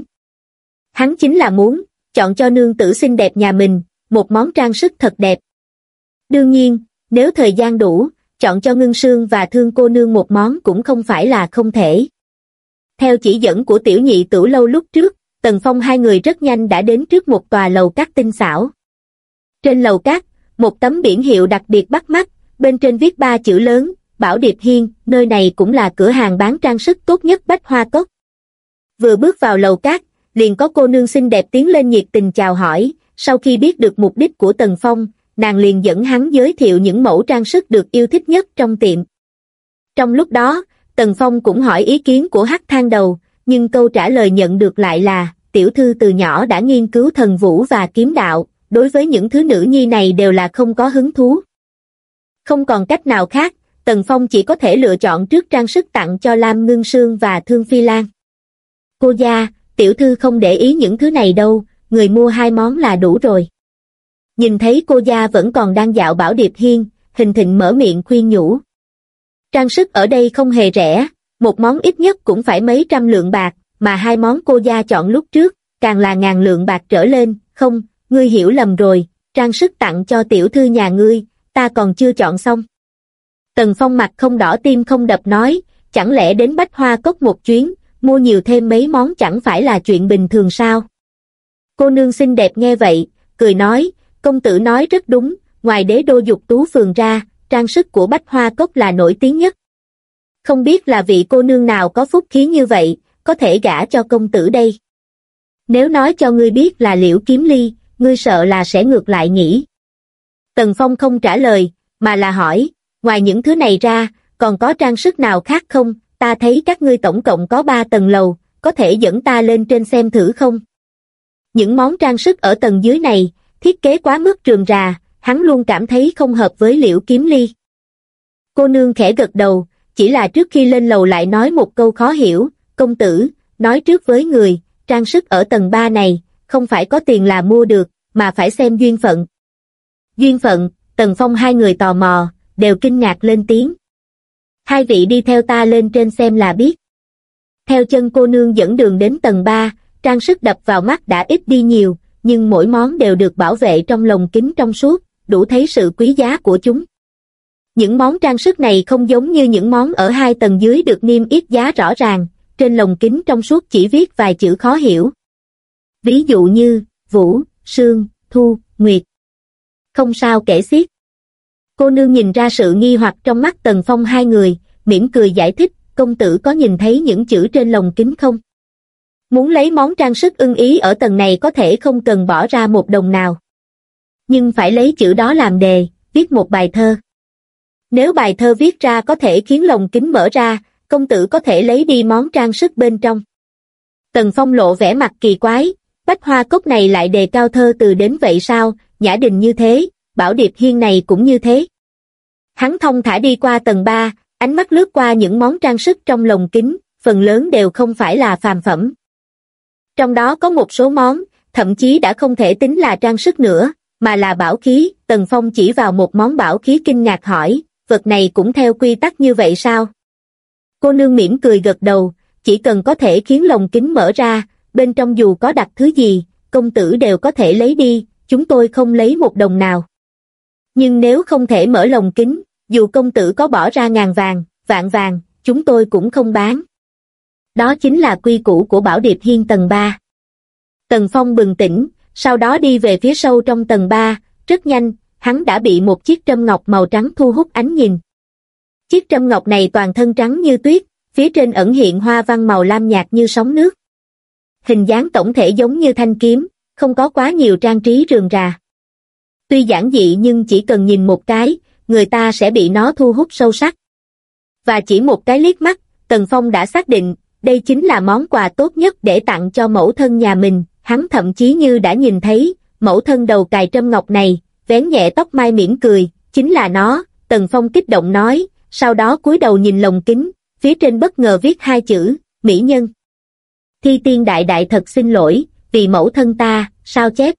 Hắn chính là muốn chọn cho nương tử xinh đẹp nhà mình một món trang sức thật đẹp. Đương nhiên, nếu thời gian đủ, chọn cho Ngưng Sương và Thương cô nương một món cũng không phải là không thể. Theo chỉ dẫn của tiểu nhị tửu lâu lúc trước, Tần Phong hai người rất nhanh đã đến trước một tòa lầu các tinh xảo. Trên lầu các, một tấm biển hiệu đặc biệt bắt mắt, bên trên viết 3 chữ lớn, Bảo Điệp Hiên, nơi này cũng là cửa hàng bán trang sức tốt nhất Bách Hoa Cốc. Vừa bước vào lầu các, liền có cô nương xinh đẹp tiến lên nhiệt tình chào hỏi, sau khi biết được mục đích của Tần Phong, nàng liền dẫn hắn giới thiệu những mẫu trang sức được yêu thích nhất trong tiệm. Trong lúc đó, Tần Phong cũng hỏi ý kiến của Hắc Thang đầu, nhưng câu trả lời nhận được lại là, tiểu thư từ nhỏ đã nghiên cứu thần vũ và kiếm đạo, đối với những thứ nữ nhi này đều là không có hứng thú. Không còn cách nào khác, Tần Phong chỉ có thể lựa chọn trước trang sức tặng cho Lam Ngưng Sương và Thương Phi Lan. Cô gia, tiểu thư không để ý những thứ này đâu, người mua 2 món là đủ rồi. Nhìn thấy cô gia vẫn còn đang dạo Bảo Điệp Hiên, Hình Thịnh mở miệng khuyên nhủ. Trang sức ở đây không hề rẻ, một món ít nhất cũng phải mấy trăm lượng bạc, mà 2 món cô gia chọn lúc trước, càng là ngàn lượng bạc trở lên. Không, ngươi hiểu lầm rồi, trang sức tặng cho tiểu thư nhà ngươi, ta còn chưa chọn xong. Tần Phong mặt không đỏ tim không đập nói, chẳng lẽ đến Bách Hoa Cốc một chuyến, mua nhiều thêm mấy món chẳng phải là chuyện bình thường sao? Cô nương xinh đẹp nghe vậy, cười nói, công tử nói rất đúng, ngoài đế đô Dục Tú phường ra, trang sức của Bách Hoa Cốc là nổi tiếng nhất. Không biết là vị cô nương nào có phúc khí như vậy, có thể gả cho công tử đây. Nếu nói cho ngươi biết là Liễu Kiếm Ly, ngươi sợ là sẽ ngược lại nhỉ? Tần Phong không trả lời, mà là hỏi, ngoài những thứ này ra, còn có trang sức nào khác không? Ta thấy các ngươi tổng cộng có 3 tầng lầu, có thể dẫn ta lên trên xem thử không? Những món trang sức ở tầng dưới này, thiết kế quá mức rườm rà, hắn luôn cảm thấy không hợp với Liễu Kiếm Ly. Cô nương khẽ gật đầu, chỉ là trước khi lên lầu lại nói một câu khó hiểu, công tử, nói trước với người, trang sức ở tầng 3 này, không phải có tiền là mua được, mà phải xem duyên phận. Duyên phận, Tần Phong hai người tò mò, đều kinh ngạc lên tiếng. Hai vị đi theo ta lên trên xem là biết. Theo chân cô nương dẫn đường đến tầng 3, trang sức đập vào mắt đã ít đi nhiều, nhưng mỗi món đều được bảo vệ trong lồng kính trong suốt, đủ thấy sự quý giá của chúng. Những món trang sức này không giống như những món ở 2 tầng dưới được niêm yết giá rõ ràng, trên lồng kính trong suốt chỉ viết vài chữ khó hiểu. Ví dụ như, Vũ, Sương, Thu, Nguyệt. Không sao kể xiết. Cô nương nhìn ra sự nghi hoặc trong mắt Tần Phong hai người, mỉm cười giải thích, công tử có nhìn thấy những chữ trên lồng kính không? Muốn lấy món trang sức ưng ý ở tầng này có thể không cần bỏ ra một đồng nào. Nhưng phải lấy chữ đó làm đề, viết một bài thơ. Nếu bài thơ viết ra có thể khiến lồng kính mở ra, công tử có thể lấy đi món trang sức bên trong. Tần Phong lộ vẻ mặt kỳ quái, Bách Hoa Cốc này lại đề cao thơ từ đến vậy sao? Nhã Đình như thế, Bảo Điệp Hiên này cũng như thế. Hắn thong thả đi qua tầng 3, ánh mắt lướt qua những món trang sức trong lồng kính, phần lớn đều không phải là phàm phẩm. Trong đó có một số món, thậm chí đã không thể tính là trang sức nữa, mà là bảo khí. Tần Phong chỉ vào một món bảo khí kinh ngạc hỏi, vật này cũng theo quy tắc như vậy sao? Cô nương mỉm cười gật đầu, chỉ cần có thể khiến lồng kính mở ra, bên trong dù có đặt thứ gì, công tử đều có thể lấy đi, chúng tôi không lấy một đồng nào. Nhưng nếu không thể mở lồng kính, dù công tử có bỏ ra ngàn vàng, vạn vàng, chúng tôi cũng không bán. Đó chính là quy củ của Bảo Điệp Hiên tầng 3. Tần Phong bừng tỉnh, sau đó đi về phía sâu trong tầng 3, rất nhanh, hắn đã bị một chiếc trâm ngọc màu trắng thu hút ánh nhìn. Chiếc trâm ngọc này toàn thân trắng như tuyết, phía trên ẩn hiện hoa văn màu lam nhạt như sóng nước. Hình dáng tổng thể giống như thanh kiếm, không có quá nhiều trang trí rườm rà. Tuy giản dị nhưng chỉ cần nhìn một cái, người ta sẽ bị nó thu hút sâu sắc. Và chỉ một cái liếc mắt, Tần Phong đã xác định, đây chính là món quà tốt nhất để tặng cho mẫu thân nhà mình. Hắn thậm chí như đã nhìn thấy, mẫu thân đầu cài trâm ngọc này, vén nhẹ tóc mai mỉm cười, chính là nó. Tần Phong kích động nói, sau đó cúi đầu nhìn lồng kính, phía trên bất ngờ viết 2 chữ, mỹ nhân. Thi tiên đại đại thật xin lỗi, vì mẫu thân ta, sao chép.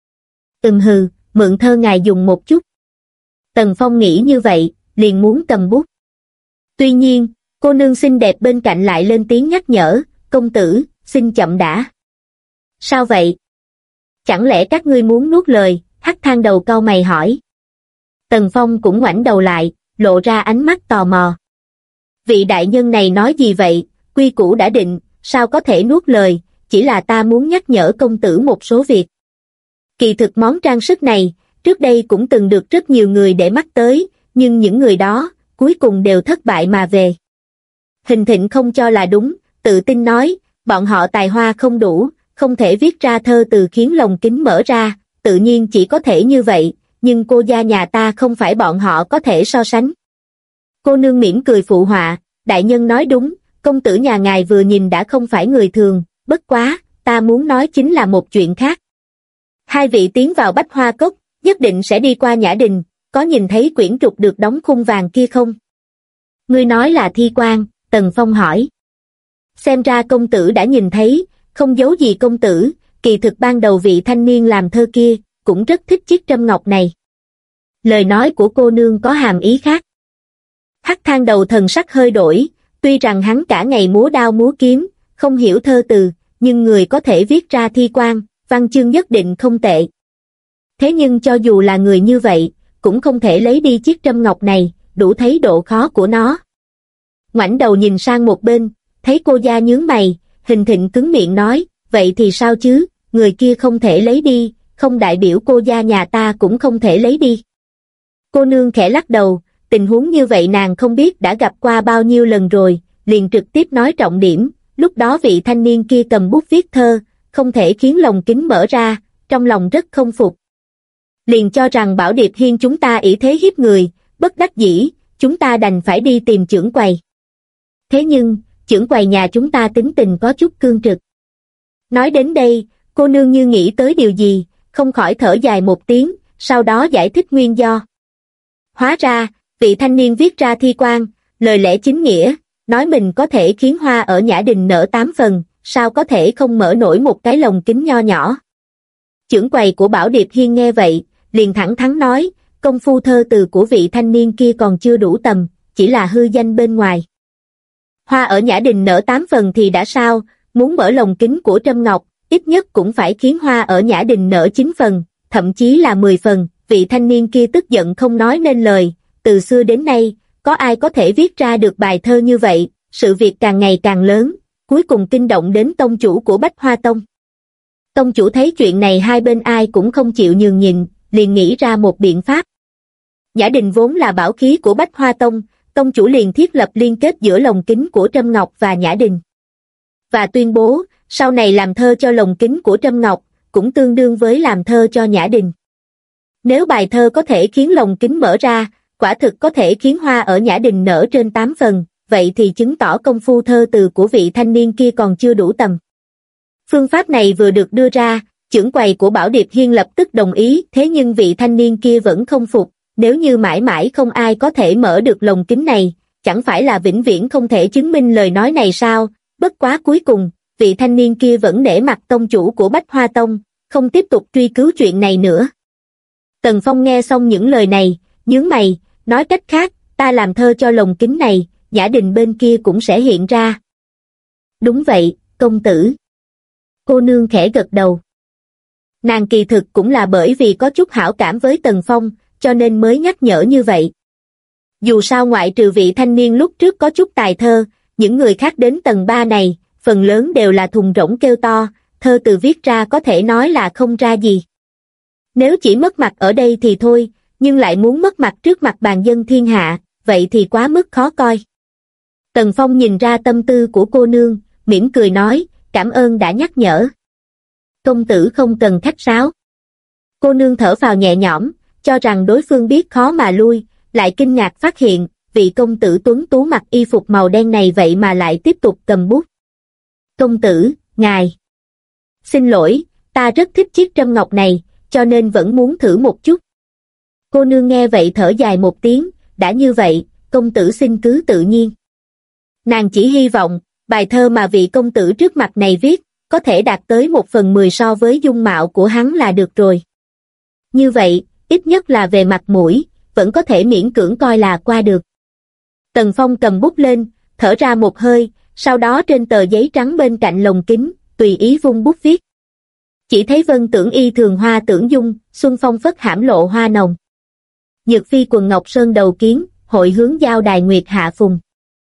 Hừ, mượn thơ ngài dùng một chút. Tần Phong nghĩ như vậy, liền muốn cầm bút. Tuy nhiên, cô nương xinh đẹp bên cạnh lại lên tiếng nhắc nhở, công tử, xin chậm đã. Sao vậy? Chẳng lẽ các ngươi muốn nuốt lời? Hắc Thang đầu cau mày hỏi. Tần Phong cũng ngoảnh đầu lại, lộ ra ánh mắt tò mò. Vị đại nhân này nói gì vậy? Quy củ đã định, sao có thể nuốt lời? Chỉ là ta muốn nhắc nhở công tử một số việc. Kỳ thực món trang sức này, trước đây cũng từng được rất nhiều người để mắt tới, nhưng những người đó, cuối cùng đều thất bại mà về. Hình Thịnh không cho là đúng, tự tin nói, bọn họ tài hoa không đủ, không thể viết ra thơ từ khiến lồng kính mở ra, tự nhiên chỉ có thể như vậy, nhưng cô gia nhà ta không phải bọn họ có thể so sánh. Cô nương mỉm cười phụ họa, đại nhân nói đúng, công tử nhà ngài vừa nhìn đã không phải người thường, bất quá, ta muốn nói chính là một chuyện khác. Hai vị tiến vào Bách Hoa Cốc, nhất định sẽ đi qua Nhã Đình, có nhìn thấy quyển trục được đóng khung vàng kia không? Ngươi nói là thi quan, Tần Phong hỏi. Xem ra công tử đã nhìn thấy, không giấu gì công tử, kỳ thực ban đầu vị thanh niên làm thơ kia, cũng rất thích chiếc trâm ngọc này. Lời nói của cô nương có hàm ý khác. Hắc Thang đầu thần sắc hơi đổi, tuy rằng hắn cả ngày múa đao múa kiếm, không hiểu thơ từ, nhưng người có thể viết ra thi quan, văn chương nhất định không tệ. Thế nhưng cho dù là người như vậy, cũng không thể lấy đi chiếc trâm ngọc này, đủ thấy độ khó của nó. Ngoảnh đầu nhìn sang một bên, Thấy cô gia nhướng mày, Hình Thịnh cứng miệng nói, vậy thì sao chứ, người kia không thể lấy đi, không đại biểu cô gia nhà ta cũng không thể lấy đi. Cô nương khẽ lắc đầu, tình huống như vậy nàng không biết đã gặp qua bao nhiêu lần rồi, liền trực tiếp nói trọng điểm, lúc đó vị thanh niên kia cầm bút viết thơ, không thể khiến lồng kính mở ra, trong lòng rất không phục. Liền cho rằng Bảo Điệp Hiên chúng ta ỷ thế hiếp người, bất đắc dĩ, chúng ta đành phải đi tìm chưởng quầy. Thế nhưng, chưởng quầy nhà chúng ta tính tình có chút cương trực. Nói đến đây, cô nương như nghĩ tới điều gì, không khỏi thở dài một tiếng, sau đó giải thích nguyên do. Hóa ra, vị thanh niên viết ra thi quan, lời lẽ chính nghĩa, nói mình có thể khiến hoa ở Nhã Đình nở 8 phần, sao có thể không mở nổi một cái lồng kính nho nhỏ. Chưởng quầy của Bảo Điệp Hiên nghe vậy, liền thẳng thắn nói, công phu thơ từ của vị thanh niên kia còn chưa đủ tầm, chỉ là hư danh bên ngoài. Hoa ở Nhã Đình nở 8 phần thì đã sao, muốn mở lồng kính của Trâm Ngọc, ít nhất cũng phải khiến hoa ở Nhã Đình nở 9 phần, thậm chí là 10 phần, vị thanh niên kia tức giận không nói nên lời, từ xưa đến nay, có ai có thể viết ra được bài thơ như vậy, sự việc càng ngày càng lớn, cuối cùng kinh động đến tông chủ của Bách Hoa Tông. Tông chủ thấy chuyện này hai bên ai cũng không chịu nhường nhịn, liền nghĩ ra một biện pháp. Nhã Đình vốn là bảo khí của Bách Hoa Tông, tông chủ liền thiết lập liên kết giữa lồng kính của Trâm Ngọc và Nhã Đình. Và tuyên bố, sau này làm thơ cho lồng kính của Trâm Ngọc, cũng tương đương với làm thơ cho Nhã Đình. Nếu bài thơ có thể khiến lồng kính mở ra, quả thực có thể khiến hoa ở Nhã Đình nở trên 8 phần, vậy thì chứng tỏ công phu thơ từ của vị thanh niên kia còn chưa đủ tầm. Phương pháp này vừa được đưa ra, chưởng quầy của Bảo Điệp Hiên lập tức đồng ý, thế nhưng vị thanh niên kia vẫn không phục, nếu như mãi mãi không ai có thể mở được lồng kính này, chẳng phải là vĩnh viễn không thể chứng minh lời nói này sao, bất quá cuối cùng, vị thanh niên kia vẫn nể mặt tông chủ của Bách Hoa Tông, không tiếp tục truy cứu chuyện này nữa. Tần Phong nghe xong những lời này, nhướng mày, nói cách khác, ta làm thơ cho lồng kính này, Nhã Đình bên kia cũng sẽ hiện ra. Đúng vậy, công tử. Cô nương khẽ gật đầu. Nàng kỳ thực cũng là bởi vì có chút hảo cảm với Tần Phong, cho nên mới nhắc nhở như vậy. Dù sao ngoại trừ vị thanh niên lúc trước có chút tài thơ, những người khác đến tầng 3 này, phần lớn đều là thùng rỗng kêu to, thơ từ viết ra có thể nói là không ra gì. Nếu chỉ mất mặt ở đây thì thôi, nhưng lại muốn mất mặt trước mặt bàn dân thiên hạ, vậy thì quá mức khó coi. Tần Phong nhìn ra tâm tư của cô nương, mỉm cười nói, cảm ơn đã nhắc nhở. Công tử không cần khách sáo. Cô nương thở phào nhẹ nhõm, cho rằng đối phương biết khó mà lui, lại kinh ngạc phát hiện, vị công tử tuấn tú mặc y phục màu đen này vậy mà lại tiếp tục cầm bút. Công tử, ngài. Xin lỗi, ta rất thích chiếc trâm ngọc này, cho nên vẫn muốn thử một chút. Cô nương nghe vậy thở dài một tiếng, đã như vậy, công tử xin cứ tự nhiên. Nàng chỉ hy vọng, bài thơ mà vị công tử trước mặt này viết, có thể đạt tới 1/10 so với dung mạo của hắn là được rồi. Như vậy, ít nhất là về mặt mũi, vẫn có thể miễn cưỡng coi là qua được. Tần Phong cầm bút lên, thở ra một hơi, sau đó trên tờ giấy trắng bên cạnh lồng kính, tùy ý vung bút viết. Chỉ thấy vân tưởng y thường hoa tưởng dung, xuân phong phất hãm lộ hoa nồng. Nhược phi quần ngọc sơn đầu kiến, hội hướng giao đài nguyệt hạ phùng.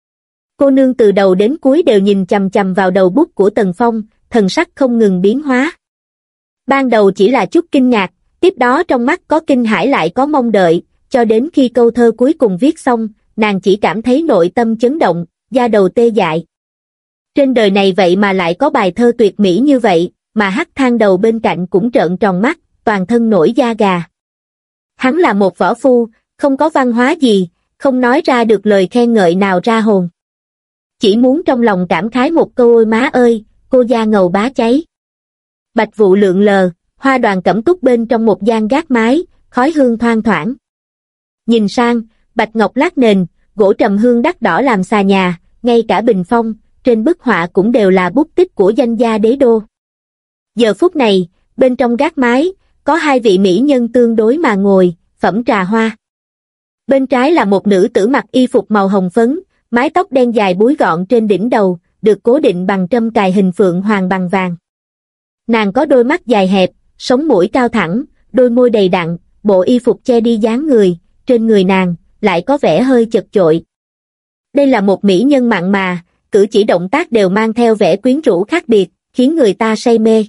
Cô nương từ đầu đến cuối đều nhìn chằm chằm vào đầu bút của Tần Phong, thần sắc không ngừng biến hóa. Ban đầu chỉ là chút kinh ngạc, tiếp đó trong mắt có kinh hãi lại có mong đợi, cho đến khi câu thơ cuối cùng viết xong, nàng chỉ cảm thấy nội tâm chấn động, da đầu tê dại. Trên đời này vậy mà lại có bài thơ tuyệt mỹ như vậy, mà Hắc Thang đầu bên cạnh cũng trợn tròn mắt, toàn thân nổi da gà. Hắn là một võ phu, không có văn hóa gì, không nói ra được lời khen ngợi nào ra hồn. Chỉ muốn trong lòng cảm khái một câu ôi má ơi, cô da ngầu bá cháy. Bạch vụ lượn lờ, hoa đoàn cẩm túc bên trong một gian gác mái, khói hương thoang thoảng. Nhìn sang, bạch ngọc lát nền, gỗ trầm hương đắt đỏ làm xà nhà, ngay cả bình phong, trên bức họa cũng đều là bút tích của danh gia đế đô. Giờ phút này, bên trong gác mái, có hai vị mỹ nhân tương đối mà ngồi, phẩm trà hoa. Bên trái là một nữ tử mặc y phục màu hồng phấn, mái tóc đen dài búi gọn trên đỉnh đầu, được cố định bằng trâm cài hình phượng hoàng bằng vàng. Nàng có đôi mắt dài hẹp, sống mũi cao thẳng, đôi môi đầy đặn, bộ y phục che đi dáng người, trên người nàng lại có vẻ hơi chật chội. Đây là một mỹ nhân mặn mà, cử chỉ động tác đều mang theo vẻ quyến rũ khác biệt, khiến người ta say mê.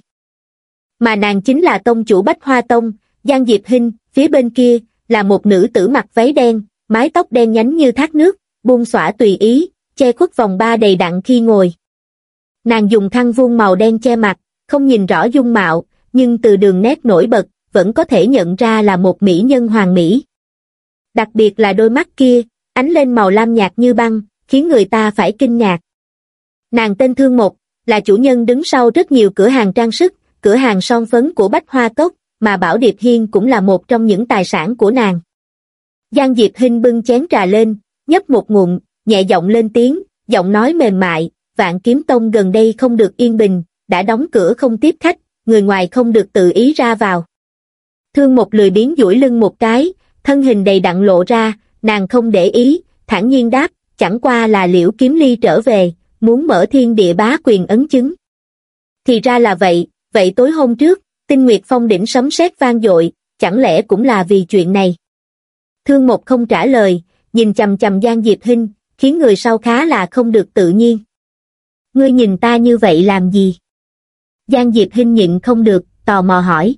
Mà nàng chính là tông chủ Bách Hoa Tông, Giang Diệp Hinh, phía bên kia, là một nữ tử mặc váy đen, mái tóc đen nhánh như thác nước, buông xõa tùy ý, che khuất vòng ba đầy đặn khi ngồi. Nàng dùng khăn vuông màu đen che mặt, không nhìn rõ dung mạo, nhưng từ đường nét nổi bật, vẫn có thể nhận ra là một mỹ nhân hoàn mỹ. Đặc biệt là đôi mắt kia, ánh lên màu lam nhạt như băng, khiến người ta phải kinh ngạc. Nàng tên Thương Mộc, là chủ nhân đứng sau rất nhiều cửa hàng trang sức, cửa hàng son phấn của Bách Hoa Cốc, mà Bảo Điệp Hiên cũng là một trong những tài sản của nàng. Giang Diệp Hinh bưng chén trà lên, nhấp một ngụm, nhẹ giọng lên tiếng, giọng nói mềm mại, Vạn Kiếm Tông gần đây không được yên bình, đã đóng cửa không tiếp khách, người ngoài không được tự ý ra vào. Thương Mộc lười biếng duỗi lưng một cái, thân hình đầy đặn lộ ra, nàng không để ý, thản nhiên đáp, chẳng qua là Liễu Kiếm Ly trở về, muốn mở thiên địa bá quyền ấn chứng. Thì ra là vậy, vậy tối hôm trước, Tinh Nguyệt Phong đỉnh sấm sét vang dội, chẳng lẽ cũng là vì chuyện này? Thương Mộc không trả lời, nhìn chằm chằm Giang Diệp Hinh, khiến người sau khá là không được tự nhiên. Ngươi nhìn ta như vậy làm gì? Giang Diệp Hinh nhịn không được, tò mò hỏi.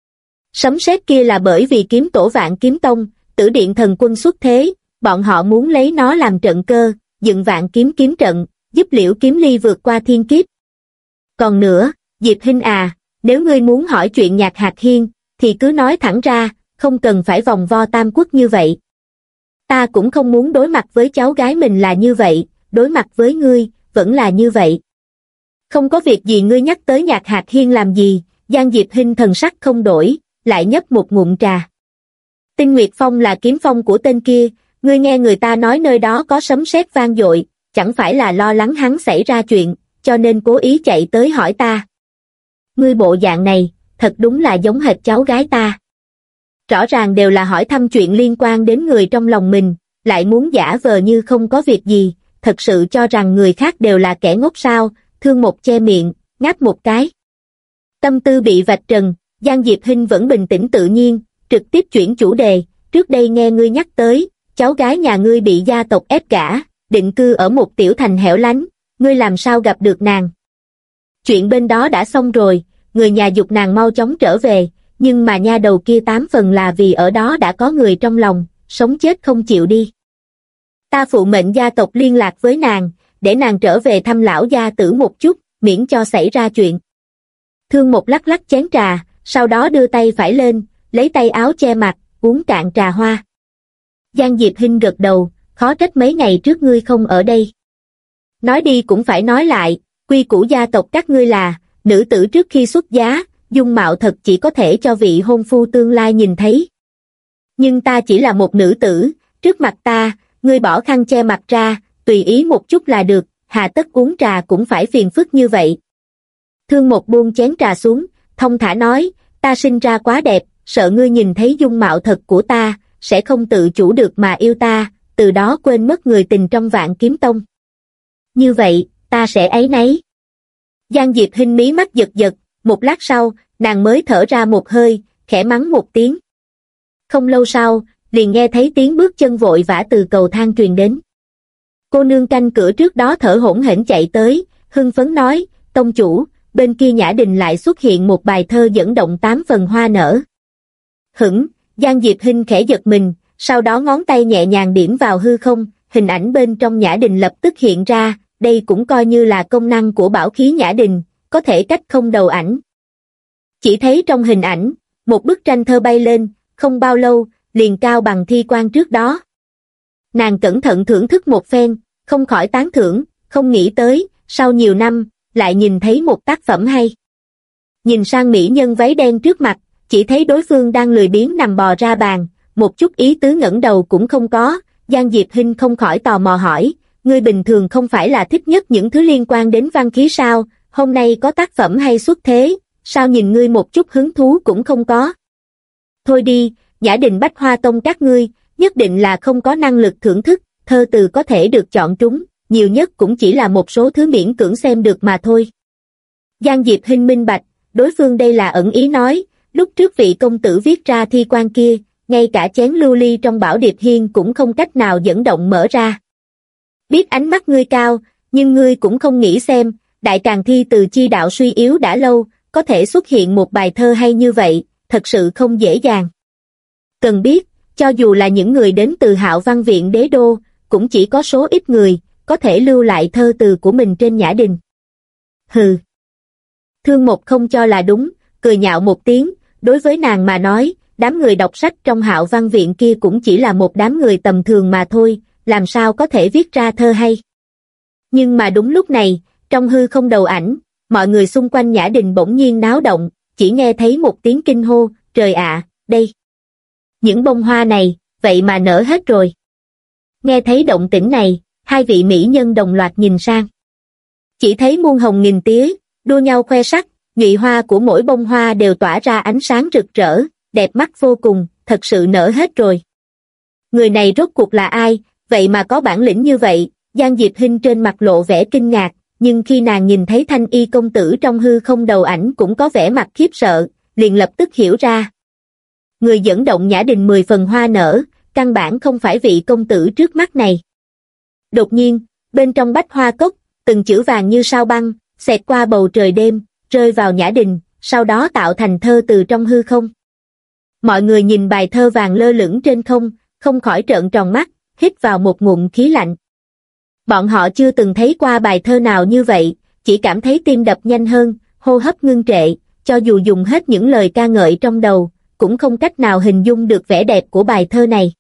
Sấm sét kia là bởi vì kiếm tổ Vạn Kiếm Tông, Tử Điện Thần Quân xuất thế, bọn họ muốn lấy nó làm trận cơ, dựng Vạn Kiếm kiếm trận, giúp Liễu Kiếm Ly vượt qua thiên kiếp. Còn nữa, Diệp Hinh à, nếu ngươi muốn hỏi chuyện Nhạc Hạc Hiên, thì cứ nói thẳng ra, không cần phải vòng vo tam quốc như vậy. Ta cũng không muốn đối mặt với cháu gái mình là như vậy, đối mặt với ngươi, vẫn là như vậy. Không có việc gì ngươi nhắc tới Nhạc Hạc Hiên làm gì? Giang Diệp Hinh thần sắc không đổi, lại nhấp một ngụm trà. Tinh Nguyệt Phong là kiếm phong của tên kia, ngươi nghe người ta nói nơi đó có sấm sét vang dội, chẳng phải là lo lắng hắn xảy ra chuyện, cho nên cố ý chạy tới hỏi ta. Ngươi bộ dạng này, thật đúng là giống hệt cháu gái ta. Rõ ràng đều là hỏi thăm chuyện liên quan đến người trong lòng mình, lại muốn giả vờ như không có việc gì, thật sự cho rằng người khác đều là kẻ ngốc sao? Thương Mộc che miệng, ngáp một cái. Tâm tư bị vạch trần, Giang Diệp Hinh vẫn bình tĩnh tự nhiên, trực tiếp chuyển chủ đề, trước đây nghe ngươi nhắc tới, cháu gái nhà ngươi bị gia tộc ép gả, định cư ở một tiểu thành hẻo lánh, ngươi làm sao gặp được nàng? Chuyện bên đó đã xong rồi, người nhà giục nàng mau chóng trở về, nhưng mà nha đầu kia 8 phần là vì ở đó đã có người trong lòng, sống chết không chịu đi. Ta phụ mệnh gia tộc liên lạc với nàng, để nàng trở về thăm lão gia tử một chút, miễn cho xảy ra chuyện. Thương Mộc lắc lắc chén trà, sau đó đưa tay phải lên, lấy tay áo che mặt, uống cạn trà hoa. Giang Diệp Hinh gật đầu, khó trách mấy ngày trước ngươi không ở đây. Nói đi cũng phải nói lại, quy củ gia tộc các ngươi là, nữ tử trước khi xuất giá, dung mạo thật chỉ có thể cho vị hôn phu tương lai nhìn thấy. Nhưng ta chỉ là một nữ tử, trước mặt ta, ngươi bỏ khăn che mặt ra, tùy ý một chút là được, hà tất uống trà cũng phải phiền phức như vậy. Thương Mộc buông chén trà xuống, thông thả nói, ta sinh ra quá đẹp, sợ ngươi nhìn thấy dung mạo thật của ta, sẽ không tự chủ được mà yêu ta, từ đó quên mất người tình trong Vạn Kiếm Tông. Như vậy, ta sẽ áy náy. Giang Diệp Hinh mí mắt giật giật, một lát sau, nàng mới thở ra một hơi, khẽ mắng một tiếng. Không lâu sau, liền nghe thấy tiếng bước chân vội vã từ cầu thang truyền đến. Cô nương canh cửa trước đó thở hổn hển chạy tới, hưng phấn nói, tông chủ, bên kia Nhã Đình lại xuất hiện một bài thơ dẫn động 8 phần hoa nở. Hửng, Giang Diệp Hinh khẽ giật mình, sau đó ngón tay nhẹ nhàng điểm vào hư không, hình ảnh bên trong Nhã Đình lập tức hiện ra, đây cũng coi như là công năng của bảo khí Nhã Đình, có thể cách không đầu ảnh. Chỉ thấy trong hình ảnh, một bức tranh thơ bay lên, không bao lâu, liền cao bằng thi quan trước đó. Nàng cẩn thận thưởng thức một phen, không khỏi tán thưởng, không nghĩ tới, sau nhiều năm, lại nhìn thấy một tác phẩm hay. Nhìn sang mỹ nhân váy đen trước mặt, chỉ thấy đối phương đang lười biếng nằm bò ra bàn, một chút ý tứ ngẩng đầu cũng không có. Giang Diệp Hinh không khỏi tò mò hỏi, ngươi bình thường không phải là thích nhất những thứ liên quan đến văn khí sao, hôm nay có tác phẩm hay xuất thế, sao nhìn ngươi một chút hứng thú cũng không có. Thôi đi, Nhã Đình Bách Hoa Tông các ngươi, nhất định là không có năng lực thưởng thức, thơ từ có thể được chọn trúng, nhiều nhất cũng chỉ là một số thứ miễn cưỡng xem được mà thôi. Giang Diệp Hinh minh bạch, đối phương đây là ẩn ý nói, lúc trước vị công tử viết ra thi quan kia, ngay cả chén lưu ly trong Bảo Điệp Hiên cũng không cách nào dẫn động mở ra. Biết ánh mắt ngươi cao, nhưng ngươi cũng không nghĩ xem, đại càn thi từ chi đạo suy yếu đã lâu, có thể xuất hiện một bài thơ hay như vậy, thật sự không dễ dàng. Cần biết, cho dù là những người đến từ Hạo Văn viện đế đô, cũng chỉ có số ít người có thể lưu lại thơ từ của mình trên nhã đình. Hừ. Thương Một không cho là đúng, cười nhạo một tiếng, đối với nàng mà nói, đám người đọc sách trong Hạo Văn viện kia cũng chỉ là một đám người tầm thường mà thôi, làm sao có thể viết ra thơ hay. Nhưng mà đúng lúc này, trong hư không đầu ảnh, mọi người xung quanh nhã đình bỗng nhiên náo động, chỉ nghe thấy một tiếng kinh hô, trời ạ, đây. Những bông hoa này, vậy mà nở hết rồi. Nghe thấy động tĩnh này, hai vị mỹ nhân đồng loạt nhìn sang. Chỉ thấy muôn hồng nghìn tía, đua nhau khoe sắc, nhụy hoa của mỗi bông hoa đều tỏa ra ánh sáng rực rỡ, đẹp mắt vô cùng, thật sự nở hết rồi. Người này rốt cuộc là ai, vậy mà có bản lĩnh như vậy, Giang Diệp Hinh trên mặt lộ vẻ kinh ngạc, nhưng khi nàng nhìn thấy Thanh Y công tử trong hư không đầu ảnh cũng có vẻ mặt khiếp sợ, liền lập tức hiểu ra. Người dẫn động nhã đình 10 phần hoa nở, căn bản không phải vị công tử trước mắt này. Đột nhiên, bên trong bách hoa cốc, từng chữ vàng như sao băng, xẹt qua bầu trời đêm, rơi vào nhã đình, sau đó tạo thành thơ từ trong hư không. Mọi người nhìn bài thơ vàng lơ lửng trên không, không khỏi trợn tròn mắt, hít vào một ngụm khí lạnh. Bọn họ chưa từng thấy qua bài thơ nào như vậy, chỉ cảm thấy tim đập nhanh hơn, hô hấp ngưng trệ, cho dù dùng hết những lời ca ngợi trong đầu, cũng không cách nào hình dung được vẻ đẹp của bài thơ này.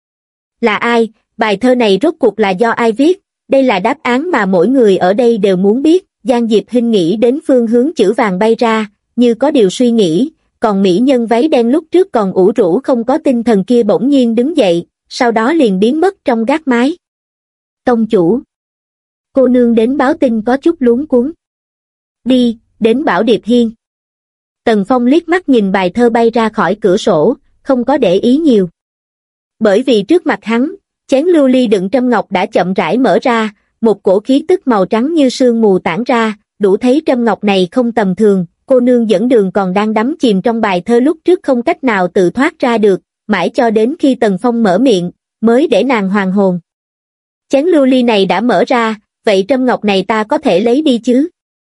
Là ai? Bài thơ này rốt cuộc là do ai viết? Đây là đáp án mà mỗi người ở đây đều muốn biết. Giang Diệp Hinh nghĩ đến phương hướng chữ vàng bay ra, như có điều suy nghĩ, còn mỹ nhân váy đen lúc trước còn ủ rũ không có tinh thần kia bỗng nhiên đứng dậy, sau đó liền biến mất trong gác mái. Tông chủ. Cô nương đến báo tin có chút luống cuống. Đi, đến Bảo Điệp Hiên. Tần Phong liếc mắt nhìn bài thơ bay ra khỏi cửa sổ, không có để ý nhiều. Bởi vì trước mặt hắn, chén lưu ly đựng trâm ngọc đã chậm rãi mở ra, một cổ khí tức màu trắng như sương mù tản ra, đủ thấy trâm ngọc này không tầm thường. Cô nương dẫn đường còn đang đắm chìm trong bài thơ lúc trước không cách nào tự thoát ra được, mãi cho đến khi Tần Phong mở miệng, mới để nàng hoàn hồn. Chén lưu ly này đã mở ra, vậy trâm ngọc này ta có thể lấy đi chứ?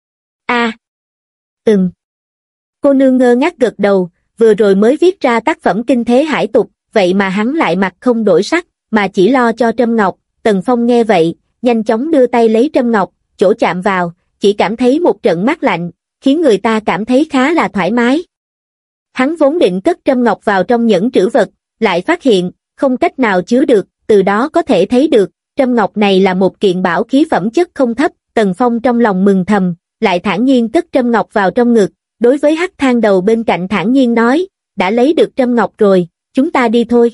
Cô nương ngơ ngác gật đầu, vừa rồi mới viết ra tác phẩm kinh thế hải tục, vậy mà hắn lại mặt không đổi sắc, mà chỉ lo cho trâm ngọc. Tần Phong nghe vậy, nhanh chóng đưa tay lấy trâm ngọc, chỗ chạm vào, chỉ cảm thấy một trận mát lạnh, khiến người ta cảm thấy khá là thoải mái. Hắn vốn định cất trâm ngọc vào trong nhẫn trữ vật, lại phát hiện, không cách nào chứa được, từ đó có thể thấy được, trâm ngọc này là một kiện bảo khí phẩm chất không thấp. Tần Phong trong lòng mừng thầm, lại thản nhiên cất trâm ngọc vào trong ngực, đối với Hắc Thang Đầu bên cạnh thản nhiên nói, đã lấy được trâm ngọc rồi, chúng ta đi thôi.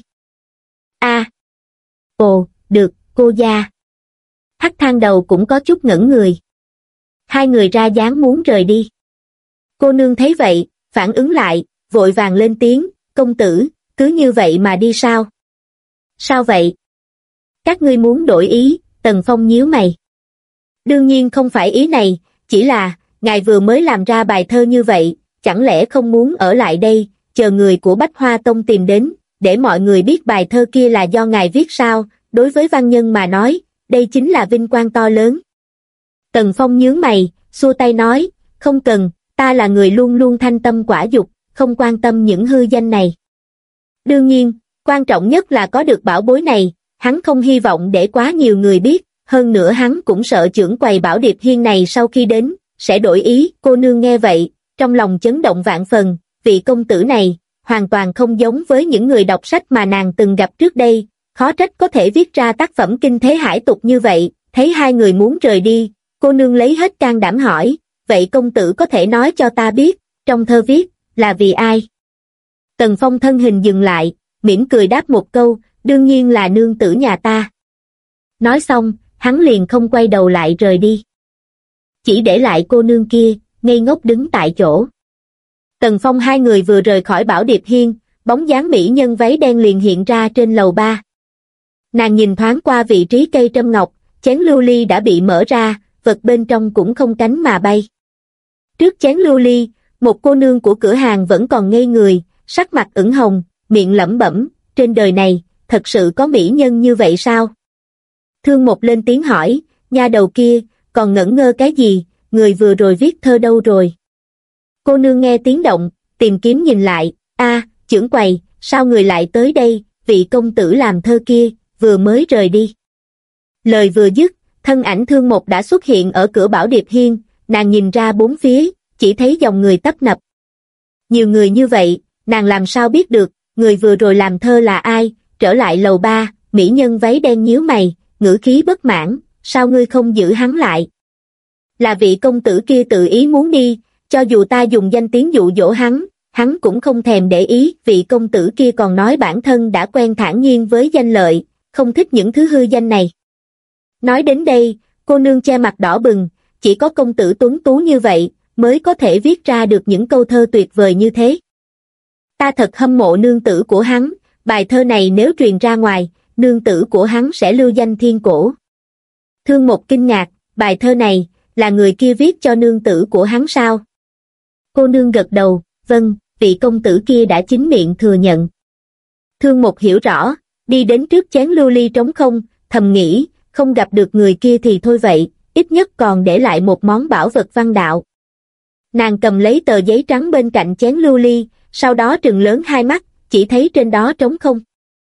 Ồ, được, cô gia. Hắc Thang Đầu cũng có chút ngẩn người. Hai người ra dáng muốn rời đi. Cô nương thấy vậy, phản ứng lại, vội vàng lên tiếng, công tử, cứ như vậy mà đi sao? Sao vậy? Các ngươi muốn đổi ý? Tần Phong nhíu mày. Đương nhiên không phải ý này, chỉ là, ngài vừa mới làm ra bài thơ như vậy, chẳng lẽ không muốn ở lại đây, chờ người của Bách Hoa Tông tìm đến, để mọi người biết bài thơ kia là do ngài viết sao? Đối với văn nhân mà nói, đây chính là vinh quang to lớn. Tần Phong nhướng mày, xua tay nói, không cần, ta là người luôn luôn thanh tâm quả dục, không quan tâm những hư danh này. Đương nhiên, quan trọng nhất là có được bảo bối này, hắn không hy vọng để quá nhiều người biết, hơn nữa hắn cũng sợ trưởng quầy Bảo Điệp Hiên này sau khi đến, sẽ đổi ý. Cô nương nghe vậy, trong lòng chấn động vạn phần, vị công tử này, hoàn toàn không giống với những người đọc sách mà nàng từng gặp trước đây, khó trách có thể viết ra tác phẩm kinh thế hải tục như vậy. Thấy hai người muốn rời đi, cô nương lấy hết can đảm hỏi, vậy công tử có thể nói cho ta biết, trong thơ viết, là vì ai? Tần Phong thân hình dừng lại, mỉm cười đáp một câu, đương nhiên là nương tử nhà ta. Nói xong, hắn liền không quay đầu lại rời đi. Chỉ để lại cô nương kia, ngây ngốc đứng tại chỗ. Tần Phong hai người vừa rời khỏi Bảo Điệp Hiên, bóng dáng mỹ nhân váy đen liền hiện ra trên lầu 3. Nàng nhìn thoáng qua vị trí cây trâm ngọc, chén lưu ly đã bị mở ra, vật bên trong cũng không cánh mà bay. Trước chén lưu ly, một cô nương của cửa hàng vẫn còn ngây người, sắc mặt ửng hồng, miệng lẩm bẩm, trên đời này, thật sự có mỹ nhân như vậy sao? Thương Một lên tiếng hỏi, nha đầu kia, còn ngẩn ngơ cái gì, người vừa rồi viết thơ đâu rồi? Cô nương nghe tiếng động, tìm kiếm nhìn lại, trưởng quầy, sao người lại tới đây, vị công tử làm thơ kia, vừa mới rời đi. Lời vừa dứt, thân ảnh Thương Một đã xuất hiện ở cửa Bảo Điệp Hiên, nàng nhìn ra bốn phía, chỉ thấy dòng người tấp nập. Nhiều người như vậy, nàng làm sao biết được, người vừa rồi làm thơ là ai? Trở lại lầu 3, mỹ nhân váy đen nhíu mày, ngữ khí bất mãn, sao ngươi không giữ hắn lại? Là vị công tử kia tự ý muốn đi, cho dù ta dùng danh tiếng dụ dỗ hắn cũng không thèm để ý, vị công tử kia còn nói bản thân đã quen thản nhiên với danh lợi, không thích những thứ hư danh này. Nói đến đây, cô nương che mặt đỏ bừng, chỉ có công tử tuấn tú như vậy, mới có thể viết ra được những câu thơ tuyệt vời như thế. Ta thật hâm mộ nương tử của hắn, bài thơ này nếu truyền ra ngoài, nương tử của hắn sẽ lưu danh thiên cổ. Thương Một kinh ngạc, bài thơ này, là người kia viết cho nương tử của hắn sao? Cô nương gật đầu, vâng, vị công tử kia đã chính miệng thừa nhận. Thương Một hiểu rõ, đi đến trước chén lưu ly trống không, thầm nghĩ, không gặp được người kia thì thôi vậy, ít nhất còn để lại một món bảo vật văn đạo. Nàng cầm lấy tờ giấy trắng bên cạnh chén lưu ly, sau đó trừng lớn hai mắt, chỉ thấy trên đó trống không.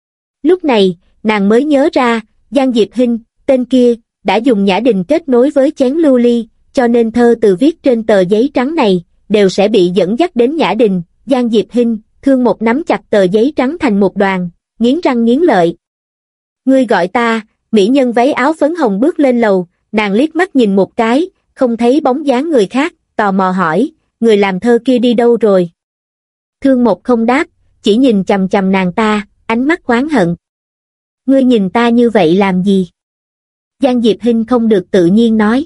Lúc này, nàng mới nhớ ra, Giang Diệp Hinh, tên kia, đã dùng Nhã Đình kết nối với chén lưu ly, cho nên thơ từ viết trên tờ giấy trắng này, đều sẽ bị dẫn dắt đến Nhã Đình. Giang Diệp Hinh, Thương Một nắm chặt tờ giấy trắng thành một đoàn, nghiến răng nghiến lợi. Ngươi gọi ta, mỹ nhân váy áo phấn hồng bước lên lầu, nàng liếc mắt nhìn một cái, không thấy bóng dáng người khác, tò mò hỏi, người làm thơ kia đi đâu rồi? Thương Một không đáp, chỉ nhìn chằm chằm nàng ta, ánh mắt oán hận. Ngươi nhìn ta như vậy làm gì? Giang Diệp Hinh không được tự nhiên nói.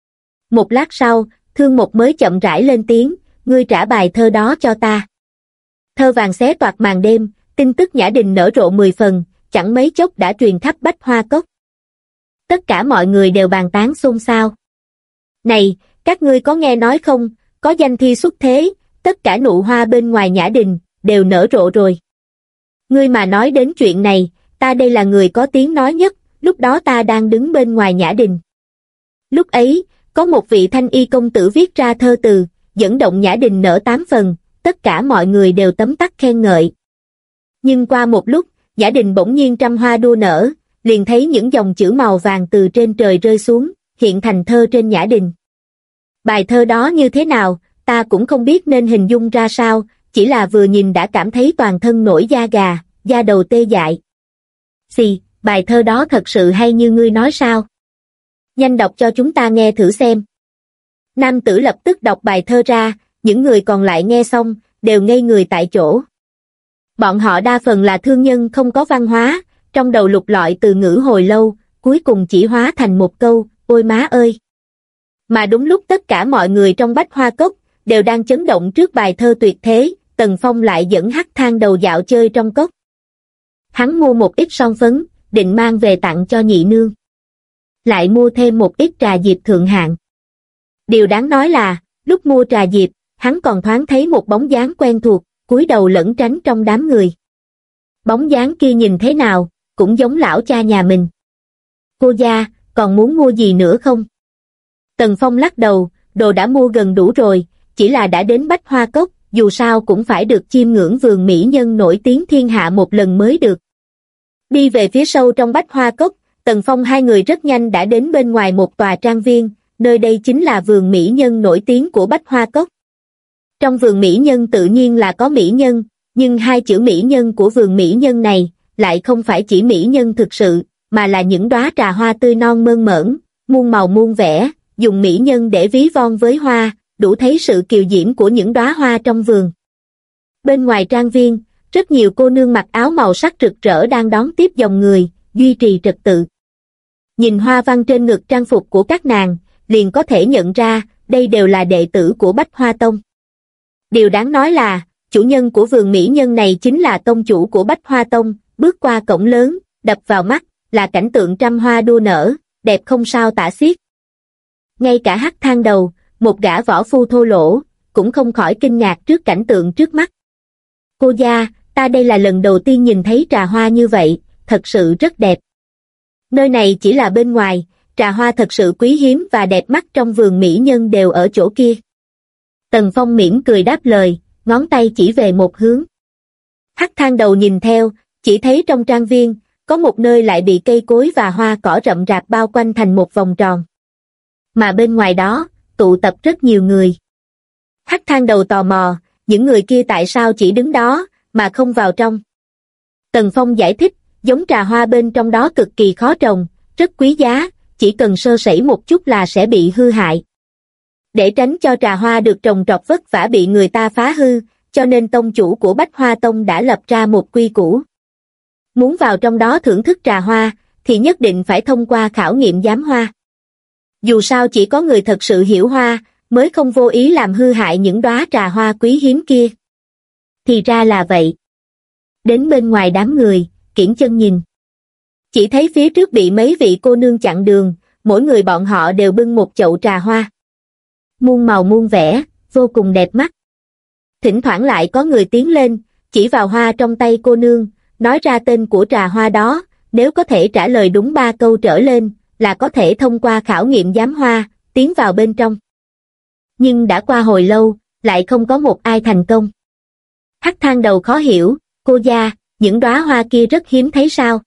Một lát sau, Thương Một mới chậm rãi lên tiếng, ngươi trả bài thơ đó cho ta. Thơ vàng xé toạc màn đêm, tin tức Nhã Đình nở rộ 10 phần, chẳng mấy chốc đã truyền khắp Bách Hoa Cốc. Tất cả mọi người đều bàn tán xôn xao. Này, các ngươi có nghe nói không, có danh thi xuất thế, tất cả nụ hoa bên ngoài Nhã Đình, đều nở rộ rồi. Ngươi mà nói đến chuyện này, ta đây là người có tiếng nói nhất, lúc đó ta đang đứng bên ngoài Nhã Đình. Lúc ấy, có một vị thanh y công tử viết ra thơ từ, dẫn động Nhã Đình nở 8 phần, tất cả mọi người đều tấm tắc khen ngợi. Nhưng qua một lúc, Nhã Đình bỗng nhiên trăm hoa đua nở, liền thấy những dòng chữ màu vàng từ trên trời rơi xuống, hiện thành thơ trên Nhã Đình. Bài thơ đó như thế nào, ta cũng không biết nên hình dung ra sao, chỉ là vừa nhìn đã cảm thấy toàn thân nổi da gà, da đầu tê dại. Xì, bài thơ đó thật sự hay như ngươi nói sao? Nhanh đọc cho chúng ta nghe thử xem. Nam tử lập tức đọc bài thơ ra, những người còn lại nghe xong, đều ngây người tại chỗ. Bọn họ đa phần là thương nhân không có văn hóa, trong đầu lục lọi từ ngữ hồi lâu, cuối cùng chỉ hóa thành một câu, ôi má ơi. Mà đúng lúc tất cả mọi người trong Bách Hoa Cốc, đều đang chấn động trước bài thơ tuyệt thế, Tần Phong lại dẫn Hắc Thang đầu dạo chơi trong cốc. Hắn mua một ít son phấn, định mang về tặng cho nhị nương. Lại mua thêm một ít trà diệp thượng hạng. Điều đáng nói là, lúc mua trà diệp, hắn còn thoáng thấy một bóng dáng quen thuộc, cúi đầu lẩn tránh trong đám người. Bóng dáng kia nhìn thế nào, cũng giống lão cha nhà mình. Cô gia, còn muốn mua gì nữa không? Tần Phong lắc đầu, đồ đã mua gần đủ rồi, chỉ là đã đến Bách Hoa Cốc, dù sao cũng phải được chiêm ngưỡng vườn mỹ nhân nổi tiếng thiên hạ một lần mới được. Đi về phía sâu trong Bách Hoa Cốc, Tần Phong hai người rất nhanh đã đến bên ngoài một tòa trang viên, nơi đây chính là vườn mỹ nhân nổi tiếng của Bách Hoa Cốc. Trong vườn mỹ nhân tự nhiên là có mỹ nhân, nhưng hai chữ mỹ nhân của vườn mỹ nhân này lại không phải chỉ mỹ nhân thực sự, mà là những đóa trà hoa tươi non mơn mởn, muôn màu muôn vẻ, dùng mỹ nhân để ví von với hoa, đủ thấy sự kiều diễm của những đóa hoa trong vườn. Bên ngoài trang viên, rất nhiều cô nương mặc áo màu sắc rực rỡ đang đón tiếp dòng người, duy trì trật tự. Nhìn hoa văn trên ngực trang phục của các nàng, liền có thể nhận ra, đây đều là đệ tử của Bách Hoa Tông. Điều đáng nói là, chủ nhân của vườn mỹ nhân này chính là tông chủ của Bách Hoa Tông, bước qua cổng lớn, đập vào mắt, là cảnh tượng trăm hoa đua nở, đẹp không sao tả xiết. Ngay cả Hắc Thang đầu, một gã võ phu thô lỗ, cũng không khỏi kinh ngạc trước cảnh tượng trước mắt. Cô gia, ta đây là lần đầu tiên nhìn thấy trà hoa như vậy, thật sự rất đẹp. Nơi này chỉ là bên ngoài, trà hoa thật sự quý hiếm và đẹp mắt trong vườn mỹ nhân đều ở chỗ kia. Tần Phong mỉm cười đáp lời, ngón tay chỉ về một hướng. Hắc Thang Đầu nhìn theo, chỉ thấy trong trang viên, có một nơi lại bị cây cối và hoa cỏ rậm rạp bao quanh thành một vòng tròn. Mà bên ngoài đó, tụ tập rất nhiều người. Hắc Thang Đầu tò mò, những người kia tại sao chỉ đứng đó, mà không vào trong. Tần Phong giải thích, giống trà hoa bên trong đó cực kỳ khó trồng, rất quý giá, chỉ cần sơ sẩy một chút là sẽ bị hư hại. Để tránh cho trà hoa được trồng trọt vất vả bị người ta phá hư, cho nên tông chủ của Bách Hoa Tông đã lập ra một quy củ. Muốn vào trong đó thưởng thức trà hoa, thì nhất định phải thông qua khảo nghiệm giám hoa. Dù sao chỉ có người thật sự hiểu hoa, mới không vô ý làm hư hại những đóa trà hoa quý hiếm kia. Thì ra là vậy. Đến bên ngoài đám người, kiễng chân nhìn. Chỉ thấy phía trước bị mấy vị cô nương chặn đường, mỗi người bọn họ đều bưng một chậu trà hoa. Muôn màu muôn vẻ, vô cùng đẹp mắt. Thỉnh thoảng lại có người tiến lên, chỉ vào hoa trong tay cô nương, nói ra tên của trà hoa đó, nếu có thể trả lời đúng 3 câu trở lên, là có thể thông qua khảo nghiệm giám hoa, tiến vào bên trong. Nhưng đã qua hồi lâu, lại không có một ai thành công. Hắc Thang Đầu khó hiểu, cô gia, những đóa hoa kia rất hiếm thấy sao?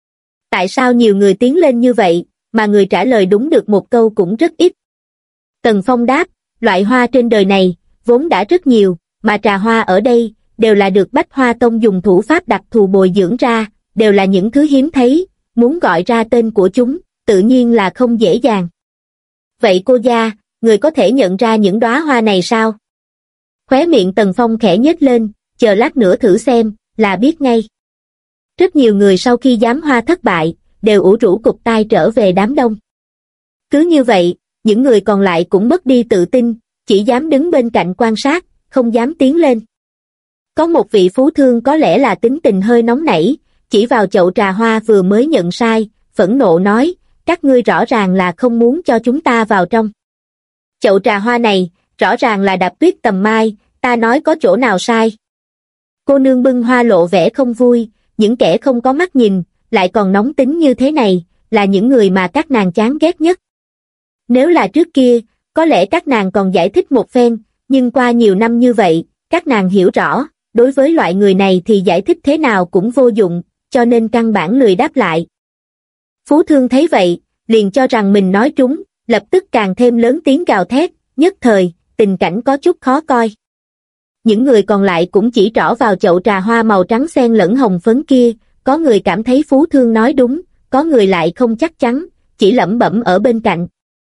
Tại sao nhiều người tiến lên như vậy, mà người trả lời đúng được một câu cũng rất ít? Tần Phong đáp, loại hoa trên đời này, vốn đã rất nhiều, mà trà hoa ở đây, đều là được Bách Hoa Tông dùng thủ pháp đặc thù bồi dưỡng ra, đều là những thứ hiếm thấy, muốn gọi ra tên của chúng, tự nhiên là không dễ dàng. Vậy cô gia, người có thể nhận ra những đóa hoa này sao? Khóe miệng Tần Phong khẽ nhếch lên, chờ lát nữa thử xem, là biết ngay. Rất nhiều người sau khi giám hoa thất bại, đều ủ rũ cụp tai trở về đám đông. Cứ như vậy, những người còn lại cũng mất đi tự tin, chỉ dám đứng bên cạnh quan sát, không dám tiến lên. Có một vị phú thương có lẽ là tính tình hơi nóng nảy, chỉ vào chậu trà hoa vừa mới nhận sai, phẫn nộ nói, các ngươi rõ ràng là không muốn cho chúng ta vào trong. Chậu trà hoa này, rõ ràng là đạp tuyết tầm mai, ta nói có chỗ nào sai. Cô nương bưng hoa lộ vẻ không vui, những kẻ không có mắt nhìn, lại còn nóng tính như thế này, là những người mà các nàng chán ghét nhất. Nếu là trước kia, có lẽ các nàng còn giải thích một phen, nhưng qua nhiều năm như vậy, các nàng hiểu rõ, đối với loại người này thì giải thích thế nào cũng vô dụng, cho nên căn bản lười đáp lại. Phú thương thấy vậy, liền cho rằng mình nói trúng, lập tức càng thêm lớn tiếng gào thét, nhất thời, tình cảnh có chút khó coi. Những người còn lại cũng chỉ trỏ vào chậu trà hoa màu trắng xen lẫn hồng phấn kia, có người cảm thấy phú thương nói đúng, có người lại không chắc chắn, chỉ lẩm bẩm ở bên cạnh.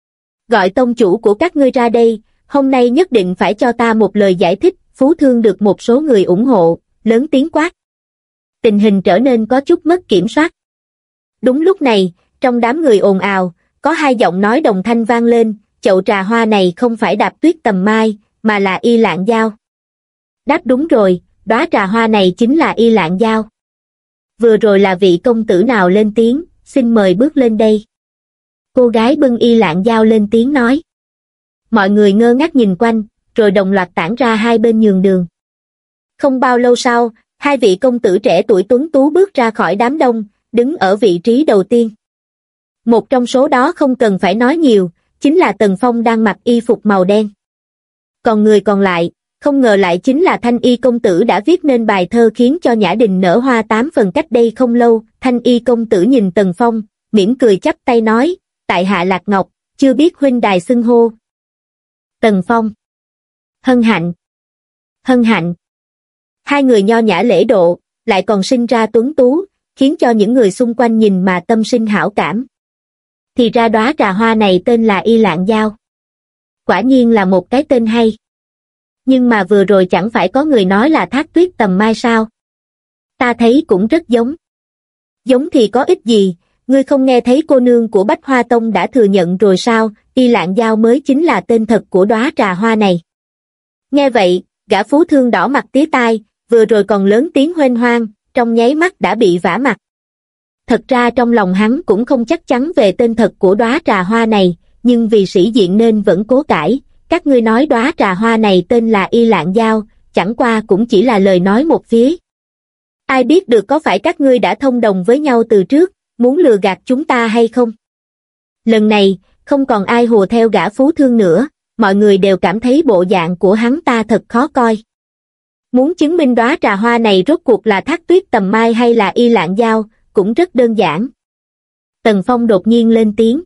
Gọi tông chủ của các ngươi ra đây, hôm nay nhất định phải cho ta một lời giải thích, phú thương được một số người ủng hộ, lớn tiếng quát. Tình hình trở nên có chút mất kiểm soát. Đúng lúc này, trong đám người ồn ào, có hai giọng nói đồng thanh vang lên, chậu trà hoa này không phải đạp tuyết tầm mai, mà là Y Lạng Giao. Đáp đúng rồi, đóa trà hoa này chính là Y Lạng Giao. Vừa rồi là vị công tử nào lên tiếng, xin mời bước lên đây. Cô gái bưng Y Lạng Giao lên tiếng nói. Mọi người ngơ ngác nhìn quanh, rồi đồng loạt tản ra hai bên nhường đường. Không bao lâu sau, hai vị công tử trẻ tuổi tuấn tú bước ra khỏi đám đông, đứng ở vị trí đầu tiên. Một trong số đó không cần phải nói nhiều, chính là Tần Phong đang mặc y phục màu đen. Còn người còn lại, không ngờ lại chính là Thanh Y công tử đã viết nên bài thơ khiến cho Nhã Đình nở hoa 8 phần cách đây không lâu. Thanh Y công tử nhìn Tần Phong, mỉm cười chắp tay nói, tại hạ Lạc Ngọc, chưa biết huynh đài xưng hô. Tần Phong. Hân hạnh. Hân hạnh. Hai người nho nhã lễ độ, lại còn sinh ra tuấn tú, khiến cho những người xung quanh nhìn mà tâm sinh hảo cảm. Thì ra đóa trà hoa này tên là Y Lạng Giao. Quả nhiên là một cái tên hay. Nhưng mà vừa rồi chẳng phải có người nói là thác tuyết tầm mai sao? Ta thấy cũng rất giống. Giống thì có ích gì, ngươi không nghe thấy cô nương của Bách Hoa Tông đã thừa nhận rồi sao, Y Lạng Giao mới chính là tên thật của đóa trà hoa này. Nghe vậy, gã phú thương đỏ mặt tía tai, vừa rồi còn lớn tiếng huênh hoang, trong nháy mắt đã bị vả mặt. Thật ra trong lòng hắn cũng không chắc chắn về tên thật của đóa trà hoa này, nhưng vì sĩ diện nên vẫn cố cãi. Các ngươi nói đóa trà hoa này tên là Y Lạng Giao, chẳng qua cũng chỉ là lời nói một phía. Ai biết được có phải các ngươi đã thông đồng với nhau từ trước, muốn lừa gạt chúng ta hay không? Lần này, không còn ai hùa theo gã phú thương nữa, mọi người đều cảm thấy bộ dạng của hắn ta thật khó coi. Muốn chứng minh đóa trà hoa này rốt cuộc là Thác Tuyết Tầm Mai hay là Y Lạng Dao, cũng rất đơn giản. Tần Phong đột nhiên lên tiếng.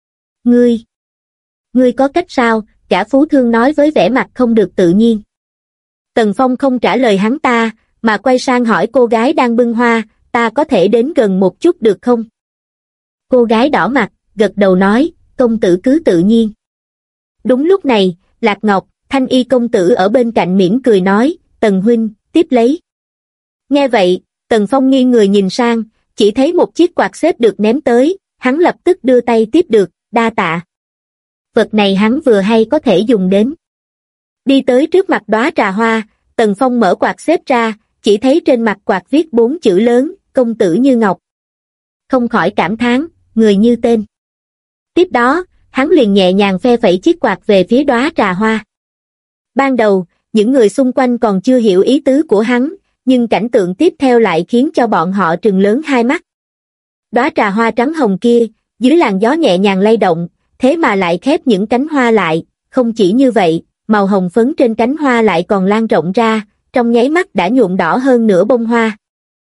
Ngươi có cách sao? Gã phú thương nói với vẻ mặt không được tự nhiên. Tần Phong không trả lời hắn ta, mà quay sang hỏi cô gái đang bưng hoa, ta có thể đến gần một chút được không? Cô gái đỏ mặt, gật đầu nói, công tử cứ tự nhiên. Đúng lúc này, Lạc Ngọc, Thanh Y công tử ở bên cạnh mỉm cười nói, Tần huynh, tiếp lấy. Nghe vậy, Tần Phong nghiêng người nhìn sang, chỉ thấy một chiếc quạt xếp được ném tới, hắn lập tức đưa tay tiếp được, đa tạ. Vật này hắn vừa hay có thể dùng đến. Đi tới trước mặt đóa trà hoa, Tần Phong mở quạt xếp ra, chỉ thấy trên mặt quạt viết 4 chữ lớn, công tử như ngọc. Không khỏi cảm thán, người như tên. Tiếp đó, hắn liền nhẹ nhàng phe phẩy chiếc quạt về phía đóa trà hoa. Ban đầu, những người xung quanh còn chưa hiểu ý tứ của hắn, nhưng cảnh tượng tiếp theo lại khiến cho bọn họ trừng lớn hai mắt. Đóa trà hoa trắng hồng kia, dưới làn gió nhẹ nhàng lay động, thế mà lại khép những cánh hoa lại, không chỉ như vậy, màu hồng phấn trên cánh hoa lại còn lan rộng ra, trong nháy mắt đã nhuộm đỏ hơn nửa bông hoa.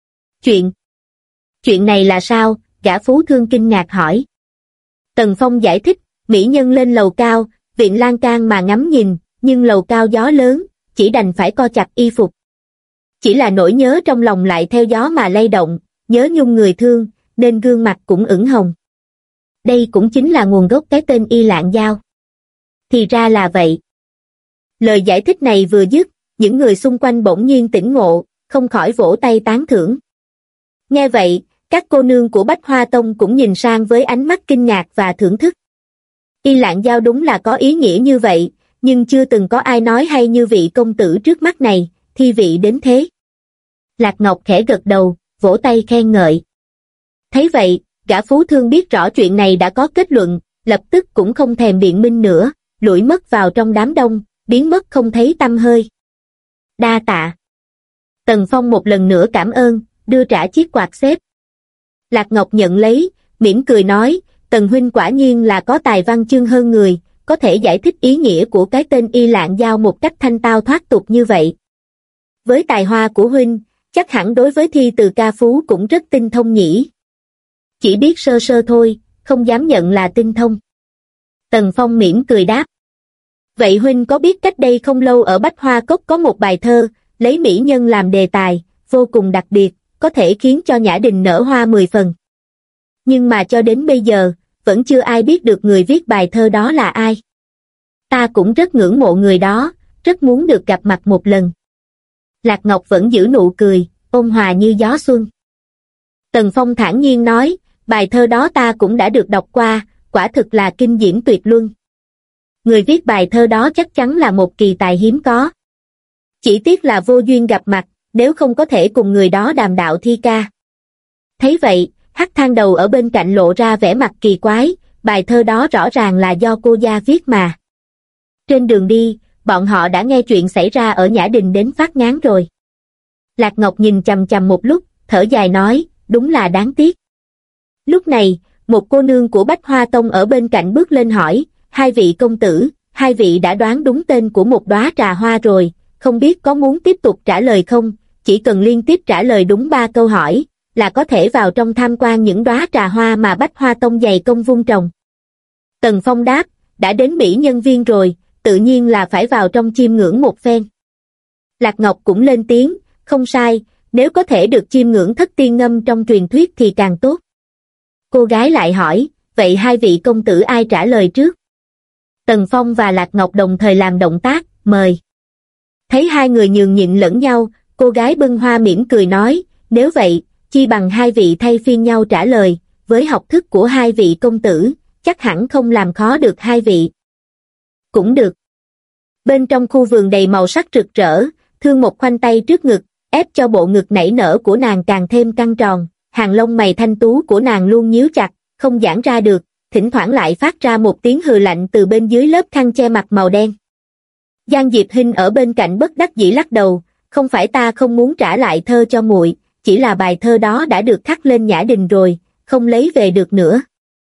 Chuyện này là sao? Gã phú thương kinh ngạc hỏi. Tần Phong giải thích, mỹ nhân lên lầu cao, viện lan can mà ngắm nhìn, nhưng lầu cao gió lớn, chỉ đành phải co chặt y phục. Chỉ là nỗi nhớ trong lòng lại theo gió mà lay động, nhớ nhung người thương, nên gương mặt cũng ửng hồng. Đây cũng chính là nguồn gốc cái tên Y Lạng Dao. Thì ra là vậy. Lời giải thích này vừa dứt, những người xung quanh bỗng nhiên tỉnh ngộ, không khỏi vỗ tay tán thưởng. Nghe vậy, các cô nương của Bách Hoa Tông cũng nhìn sang với ánh mắt kinh ngạc và thưởng thức. Y Lạng Dao đúng là có ý nghĩa như vậy, nhưng chưa từng có ai nói hay như vị công tử trước mắt này, thi vị đến thế. Lạc Ngọc khẽ gật đầu, vỗ tay khen ngợi. Thấy vậy, gã phú thương biết rõ chuyện này đã có kết luận, lập tức cũng không thèm biện minh nữa, lủi mất vào trong đám đông, biến mất không thấy tăm hơi. Đa tạ. Tần Phong một lần nữa cảm ơn, đưa trả chiếc quạt xếp. Lạc Ngọc nhận lấy, mỉm cười nói, Tần huynh quả nhiên là có tài văn chương hơn người, có thể giải thích ý nghĩa của cái tên Y Lạng Dao một cách thanh tao thoát tục như vậy. Với tài hoa của huynh, chắc hẳn đối với thi từ ca phú cũng rất tinh thông nhỉ. Chỉ biết sơ sơ thôi, không dám nhận là tinh thông. Tần Phong mỉm cười đáp. Vậy huynh có biết cách đây không lâu ở Bách Hoa Cốc có một bài thơ, lấy mỹ nhân làm đề tài, vô cùng đặc biệt, có thể khiến cho nhã đình nở hoa 10 phần. Nhưng mà cho đến bây giờ, vẫn chưa ai biết được người viết bài thơ đó là ai. Ta cũng rất ngưỡng mộ người đó, rất muốn được gặp mặt một lần. Lạc Ngọc vẫn giữ nụ cười, ôn hòa như gió xuân. Tần Phong thản nhiên nói, bài thơ đó ta cũng đã được đọc qua, quả thực là kinh diễm tuyệt luân. Người viết bài thơ đó chắc chắn là một kỳ tài hiếm có. Chỉ tiếc là vô duyên gặp mặt, nếu không có thể cùng người đó đàm đạo thi ca. Thấy vậy, Hắc Thang Đầu ở bên cạnh lộ ra vẻ mặt kỳ quái, bài thơ đó rõ ràng là do cô gia viết mà. Trên đường đi, bọn họ đã nghe chuyện xảy ra ở Nhã Đình đến phát ngán rồi. Lạc Ngọc nhìn chằm chằm một lúc, thở dài nói, đúng là đáng tiếc. Lúc này, một cô nương của Bách Hoa Tông ở bên cạnh bước lên hỏi, hai vị công tử, hai vị đã đoán đúng tên của một đóa trà hoa rồi, không biết có muốn tiếp tục trả lời không, chỉ cần liên tiếp trả lời đúng 3 câu hỏi, là có thể vào trong tham quan những đóa trà hoa mà Bách Hoa Tông dày công vun trồng. Tần Phong đáp, đã đến Mỹ Nhân Viên rồi, tự nhiên là phải vào trong chiêm ngưỡng một phen. Lạc Ngọc cũng lên tiếng, không sai, nếu có thể được chiêm ngưỡng thất tiên ngâm trong truyền thuyết thì càng tốt. Cô gái lại hỏi, vậy hai vị công tử ai trả lời trước? Tần Phong và Lạc Ngọc đồng thời làm động tác, mời. Thấy hai người nhường nhịn lẫn nhau, cô gái bưng hoa mỉm cười nói, nếu vậy, chi bằng hai vị thay phiên nhau trả lời, với học thức của hai vị công tử, chắc hẳn không làm khó được hai vị. Cũng được. Bên trong khu vườn đầy màu sắc rực rỡ, Thương Một khoanh tay trước ngực, ép cho bộ ngực nảy nở của nàng càng thêm căng tròn, hàng lông mày thanh tú của nàng luôn nhíu chặt, không giãn ra được, thỉnh thoảng lại phát ra một tiếng hừ lạnh từ bên dưới lớp khăn che mặt màu đen. Giang Diệp Hinh ở bên cạnh bất đắc dĩ lắc đầu, không phải ta không muốn trả lại thơ cho muội, chỉ là bài thơ đó đã được khắc lên Nhã Đình rồi, không lấy về được nữa.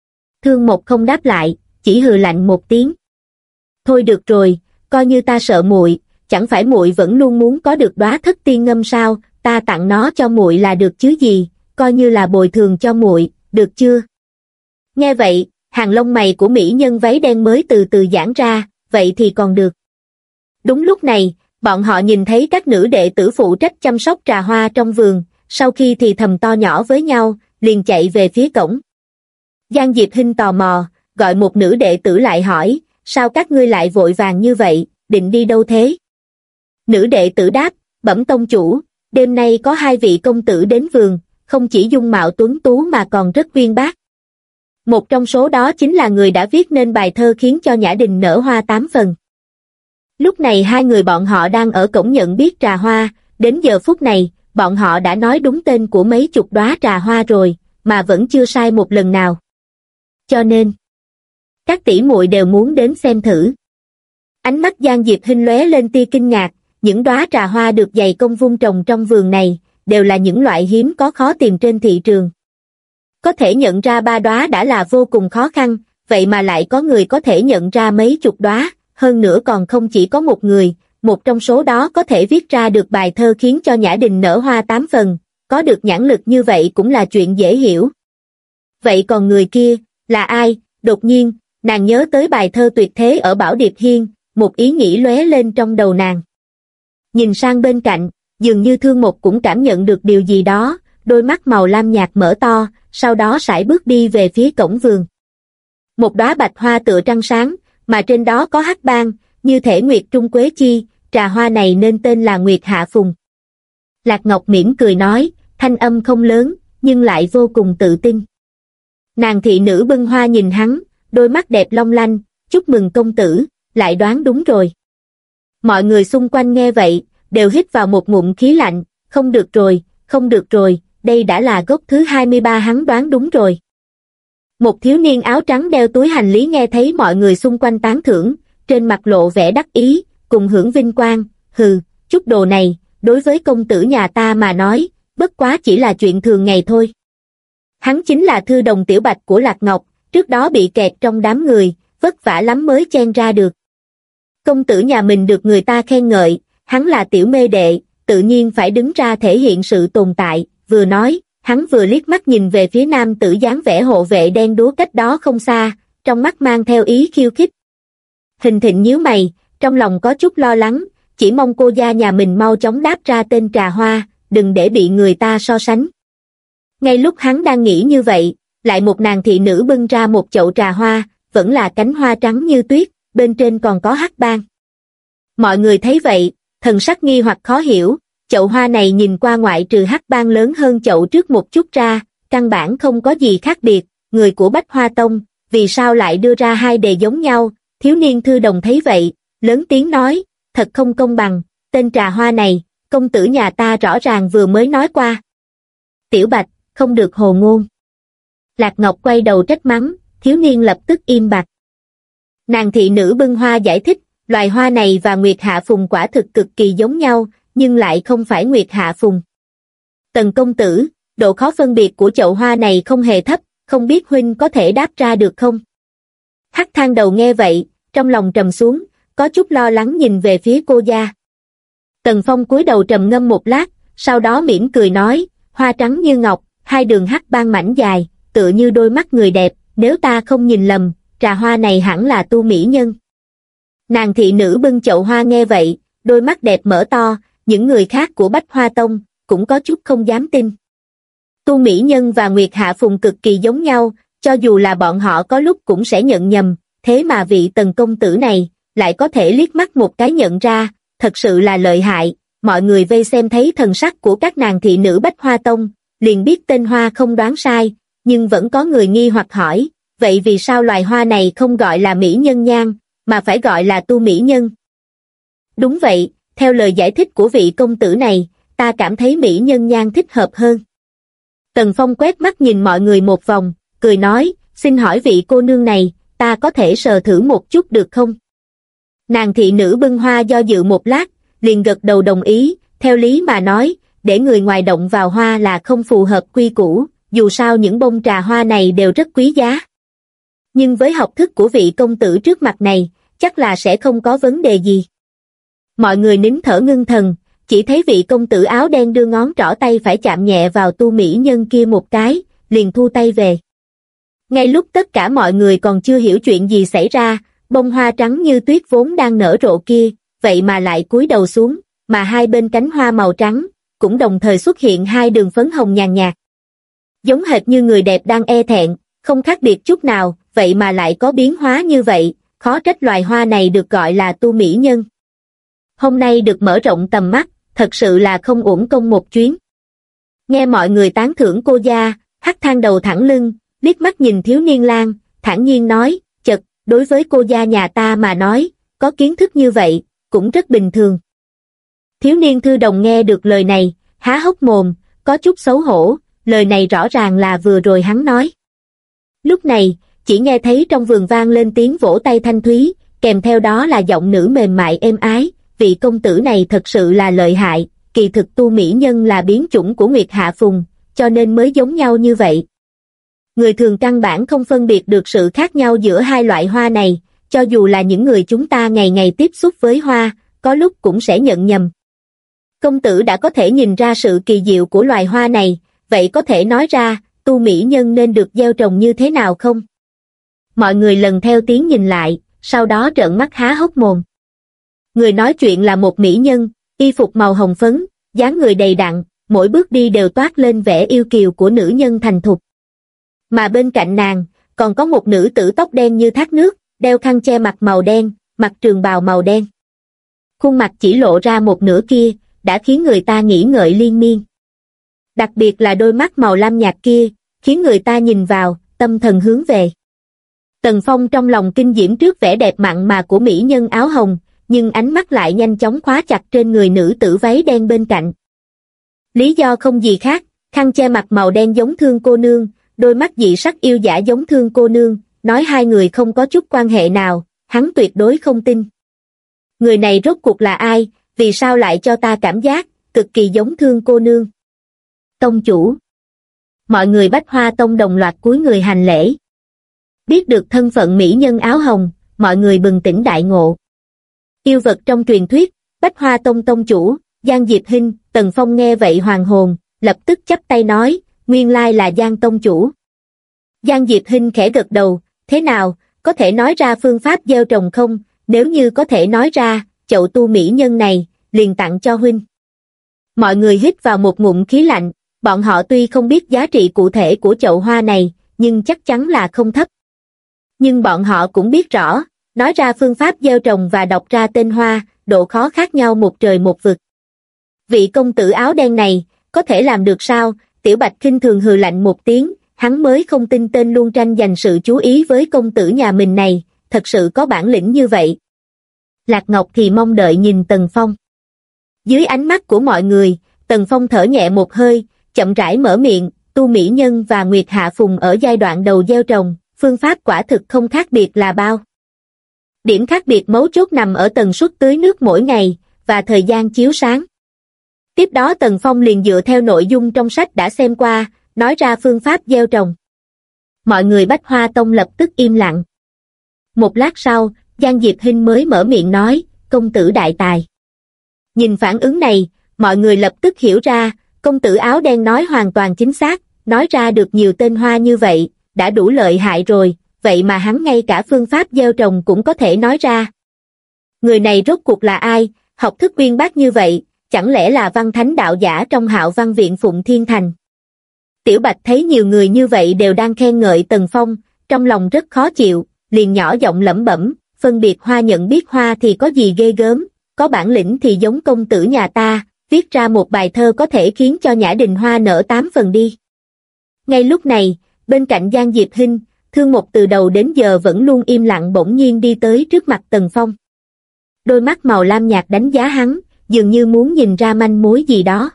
Thương Mộc không đáp lại, chỉ hừ lạnh một tiếng. Thôi được rồi, coi như ta sợ muội, chẳng phải muội vẫn luôn muốn có được đóa thất tiên ngâm sao, ta tặng nó cho muội là được chứ gì, coi như là bồi thường cho muội, được chưa? Nghe vậy, hàng lông mày của mỹ nhân váy đen mới từ từ giãn ra, vậy thì còn được. Đúng lúc này, bọn họ nhìn thấy các nữ đệ tử phụ trách chăm sóc trà hoa trong vườn, sau khi thì thầm to nhỏ với nhau, liền chạy về phía cổng. Giang Diệp Hinh tò mò, gọi một nữ đệ tử lại hỏi, sao các ngươi lại vội vàng như vậy, định đi đâu thế? Nữ đệ tử đáp, bẩm tông chủ, đêm nay có 2 vị công tử đến vườn, không chỉ dung mạo tuấn tú mà còn rất uyên bác. Một trong số đó chính là người đã viết nên bài thơ khiến cho Nhã Đình nở hoa 8 phần. Lúc này 2 người bọn họ đang ở cổng nhận biết trà hoa, đến giờ phút này, bọn họ đã nói đúng tên của mấy chục đóa trà hoa rồi, mà vẫn chưa sai một lần nào. Cho nên, các tỷ muội đều muốn đến xem thử. Ánh mắt Giang Diệp Hinh lóe lên tia kinh ngạc, những đóa trà hoa được dày công vun trồng trong vườn này, đều là những loại hiếm có khó tìm trên thị trường. Có thể nhận ra 3 đóa đã là vô cùng khó khăn, vậy mà lại có người có thể nhận ra mấy chục đóa, hơn nữa còn không chỉ có một người, một trong số đó có thể viết ra được bài thơ khiến cho Nhã Đình nở hoa 8 phần, có được nhãn lực như vậy cũng là chuyện dễ hiểu. Vậy còn người kia, là ai? Đột nhiên, nàng nhớ tới bài thơ tuyệt thế ở Bảo Điệp Hiên, một ý nghĩ lóe lên trong đầu nàng. Nhìn sang bên cạnh, dường như Thương Mộc cũng cảm nhận được điều gì đó, đôi mắt màu lam nhạt mở to, sau đó sải bước đi về phía cổng vườn. Một đóa bạch hoa tựa trăng sáng, mà trên đó có hắc ban, như thể nguyệt trung quế chi, trà hoa này nên tên là Nguyệt Hạ Phùng. Lạc Ngọc mỉm cười nói, thanh âm không lớn, nhưng lại vô cùng tự tin. Nàng thị nữ bưng hoa nhìn hắn, đôi mắt đẹp long lanh, chúc mừng công tử, lại đoán đúng rồi. Mọi người xung quanh nghe vậy, đều hít vào một ngụm khí lạnh, không được rồi, không được rồi, đây đã là gốc thứ 23 hắn đoán đúng rồi. Một thiếu niên áo trắng đeo túi hành lý nghe thấy mọi người xung quanh tán thưởng, trên mặt lộ vẻ đắc ý, cùng hưởng vinh quang, hừ, chút đồ này, đối với công tử nhà ta mà nói, bất quá chỉ là chuyện thường ngày thôi. Hắn chính là thư đồng Tiểu Bạch của Lạc Ngọc, trước đó bị kẹt trong đám người, vất vả lắm mới chen ra được. Công tử nhà mình được người ta khen ngợi, hắn là tiểu mê đệ, tự nhiên phải đứng ra thể hiện sự tồn tại, vừa nói, hắn vừa liếc mắt nhìn về phía nam tử dáng vẻ hộ vệ đen đúa cách đó không xa, trong mắt mang theo ý khiêu khích. Hình Thịnh nhíu mày, trong lòng có chút lo lắng, chỉ mong cô gia nhà mình mau chóng đáp ra tên trà hoa, đừng để bị người ta so sánh. Ngay lúc hắn đang nghĩ như vậy, lại một nàng thị nữ bưng ra một chậu trà hoa, vẫn là cánh hoa trắng như tuyết, bên trên còn có hắc ban. Mọi người thấy vậy, thần sắc nghi hoặc khó hiểu, chậu hoa này nhìn qua ngoại trừ hắc ban lớn hơn chậu trước một chút ra, căn bản không có gì khác biệt, người của Bách Hoa Tông, vì sao lại đưa ra 2 đề giống nhau, thiếu niên thư đồng thấy vậy, lớn tiếng nói, thật không công bằng, tên trà hoa này, công tử nhà ta rõ ràng vừa mới nói qua. Tiểu Bạch, không được hồ ngôn. Lạc Ngọc quay đầu trách mắng, thiếu niên lập tức im bặt. Nàng thị nữ bưng hoa giải thích, loài hoa này và Nguyệt Hạ Phùng quả thực cực kỳ giống nhau, nhưng lại không phải Nguyệt Hạ Phùng. Tần công tử, độ khó phân biệt của chậu hoa này không hề thấp, không biết huynh có thể đáp ra được không? Hắc Thang Đầu nghe vậy, trong lòng trầm xuống, có chút lo lắng nhìn về phía cô gia. Tần Phong cúi đầu trầm ngâm một lát, sau đó mỉm cười nói, hoa trắng như ngọc, 2 đường hắc ban mảnh dài, tựa như đôi mắt người đẹp, nếu ta không nhìn lầm, trà hoa này hẳn là tu mỹ nhân. Nàng thị nữ bưng chậu hoa nghe vậy, đôi mắt đẹp mở to, những người khác của Bách Hoa Tông, cũng có chút không dám tin. Tu mỹ nhân và Nguyệt Hạ Phùng cực kỳ giống nhau, cho dù là bọn họ có lúc cũng sẽ nhận nhầm, thế mà vị Tần công tử này, lại có thể liếc mắt một cái nhận ra, thật sự là lợi hại. Mọi người vây xem thấy thần sắc của các nàng thị nữ Bách Hoa Tông, liền biết tên hoa không đoán sai, nhưng vẫn có người nghi hoặc hỏi, vậy vì sao loài hoa này không gọi là mỹ nhân nhan, mà phải gọi là tu mỹ nhân? Đúng vậy, theo lời giải thích của vị công tử này, ta cảm thấy mỹ nhân nhan thích hợp hơn. Tần Phong quét mắt nhìn mọi người một vòng, cười nói, xin hỏi vị cô nương này, ta có thể sờ thử một chút được không? Nàng thị nữ bưng hoa do dự một lát, liền gật đầu đồng ý, theo lý mà nói, để người ngoài động vào hoa là không phù hợp quy củ, dù sao những bông trà hoa này đều rất quý giá. Nhưng với học thức của vị công tử trước mặt này, chắc là sẽ không có vấn đề gì. Mọi người nín thở ngưng thần, chỉ thấy vị công tử áo đen đưa ngón trỏ tay phải chạm nhẹ vào tu mỹ nhân kia một cái, liền thu tay về. Ngay lúc tất cả mọi người còn chưa hiểu chuyện gì xảy ra, bông hoa trắng như tuyết vốn đang nở rộ kia, vậy mà lại cúi đầu xuống, mà hai bên cánh hoa màu trắng, cũng đồng thời xuất hiện hai đường phấn hồng nhàn nhạt. Giống hệt như người đẹp đang e thẹn, không khác biệt chút nào, vậy mà lại có biến hóa như vậy, khó trách loài hoa này được gọi là tu mỹ nhân. Hôm nay được mở rộng tầm mắt, thật sự là không uổng công một chuyến. Nghe mọi người tán thưởng cô gia, Hắc Thang đầu thẳng lưng, liếc mắt nhìn thiếu niên lang, thản nhiên nói, chật, đối với cô gia nhà ta mà nói, có kiến thức như vậy, cũng rất bình thường. Thiếu niên thư đồng nghe được lời này, há hốc mồm, có chút xấu hổ, lời này rõ ràng là vừa rồi hắn nói. Lúc này, chỉ nghe thấy trong vườn vang lên tiếng vỗ tay thanh thúy, kèm theo đó là giọng nữ mềm mại êm ái, vị công tử này thật sự là lợi hại, kỳ thực tu mỹ nhân là biến chủng của Nguyệt Hạ Phùng, cho nên mới giống nhau như vậy. Người thường căn bản không phân biệt được sự khác nhau giữa hai loại hoa này, cho dù là những người chúng ta ngày ngày tiếp xúc với hoa, có lúc cũng sẽ nhận nhầm. Công tử đã có thể nhìn ra sự kỳ diệu của loài hoa này, vậy có thể nói ra, tu mỹ nhân nên được gieo trồng như thế nào không? Mọi người lần theo tiếng nhìn lại, sau đó trợn mắt há hốc mồm. Người nói chuyện là một mỹ nhân, y phục màu hồng phấn, dáng người đầy đặn, mỗi bước đi đều toát lên vẻ yêu kiều của nữ nhân thành thục. Mà bên cạnh nàng, còn có một nữ tử tóc đen như thác nước, đeo khăn che mặt màu đen, mặc trường bào màu đen. Khuôn mặt chỉ lộ ra một nửa kia, đã khiến người ta nghĩ ngợi liên miên. Đặc biệt là đôi mắt màu lam nhạt kia, khiến người ta nhìn vào, tâm thần hướng về. Tần Phong trong lòng kinh diễm trước vẻ đẹp mặn mà của mỹ nhân áo hồng, nhưng ánh mắt lại nhanh chóng khóa chặt trên người nữ tử váy đen bên cạnh. Lý do không gì khác, khăn che mặt màu đen giống Thương cô nương, đôi mắt dị sắc yêu dã giống Thương cô nương, nói hai người không có chút quan hệ nào, hắn tuyệt đối không tin. Người này rốt cuộc là ai, vì sao lại cho ta cảm giác, cực kỳ giống Thương cô nương. Tông chủ. Mọi người Bách Hoa Tông đồng loạt cúi người hành lễ. Biết được thân phận mỹ nhân áo hồng, mọi người bừng tỉnh đại ngộ. Yêu vật trong truyền thuyết, Bách Hoa Tông tông chủ, Giang Diệp Hinh, Tần Phong nghe vậy hoàn hồn, lập tức chắp tay nói, nguyên lai là Giang tông chủ. Giang Diệp Hinh khẽ gật đầu, thế nào, có thể nói ra phương pháp gieo trồng không, nếu như có thể nói ra, chậu tu mỹ nhân này, liền tặng cho huynh. Mọi người hít vào một ngụm khí lạnh, bọn họ tuy không biết giá trị cụ thể của chậu hoa này, nhưng chắc chắn là không thấp. Nhưng bọn họ cũng biết rõ, nói ra phương pháp gieo trồng và đọc ra tên hoa, độ khó khác nhau một trời một vực. Vị công tử áo đen này, có thể làm được sao? Tiểu Bạch khinh thường hừ lạnh một tiếng, hắn mới không tin tên luôn tranh giành sự chú ý với công tử nhà mình này, thật sự có bản lĩnh như vậy. Lạc Ngọc thì mong đợi nhìn Tần Phong. Dưới ánh mắt của mọi người, Tần Phong thở nhẹ một hơi, chậm rãi mở miệng, tu mỹ nhân và Nguyệt Hạ Phùng ở giai đoạn đầu gieo trồng, phương pháp quả thực không khác biệt là bao. Điểm khác biệt mấu chốt nằm ở tần suất tưới nước mỗi ngày, và thời gian chiếu sáng. Tiếp đó Tần Phong liền dựa theo nội dung trong sách đã xem qua, nói ra phương pháp gieo trồng. Mọi người Bách Hoa Tông lập tức im lặng. Một lát sau, Giang Diệp Hinh mới mở miệng nói, công tử đại tài. Nhìn phản ứng này, mọi người lập tức hiểu ra, công tử áo đen nói hoàn toàn chính xác, nói ra được nhiều tên hoa như vậy, đã đủ lợi hại rồi, vậy mà hắn ngay cả phương pháp gieo trồng cũng có thể nói ra. Người này rốt cuộc là ai, học thức uyên bác như vậy, chẳng lẽ là văn thánh đạo giả trong Hạo Văn Viện Phụng Thiên Thành. Tiểu Bạch thấy nhiều người như vậy đều đang khen ngợi Tần Phong, trong lòng rất khó chịu, liền nhỏ giọng lẩm bẩm, phân biệt hoa nhận biết hoa thì có gì ghê gớm, có bản lĩnh thì giống công tử nhà ta, viết ra một bài thơ có thể khiến cho Nhã Đình Hoa nở 8 phần đi. Ngay lúc này, bên cạnh Giang Diệp Hinh, Thương Mộc từ đầu đến giờ vẫn luôn im lặng bỗng nhiên đi tới trước mặt Tần Phong. Đôi mắt màu lam nhạt đánh giá hắn, dường như muốn nhìn ra manh mối gì đó.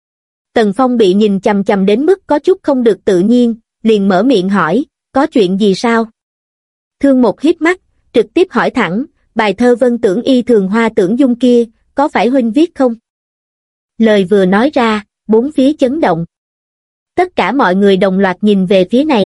Tần Phong bị nhìn chằm chằm đến mức có chút không được tự nhiên, liền mở miệng hỏi, có chuyện gì sao? Thương Mộc híp mắt, trực tiếp hỏi thẳng, bài thơ Vân Tưởng Y Thường Hoa Tưởng Dung kia, có phải huynh viết không? Lời vừa nói ra, bốn phía chấn động. Tất cả mọi người đồng loạt nhìn về phía này.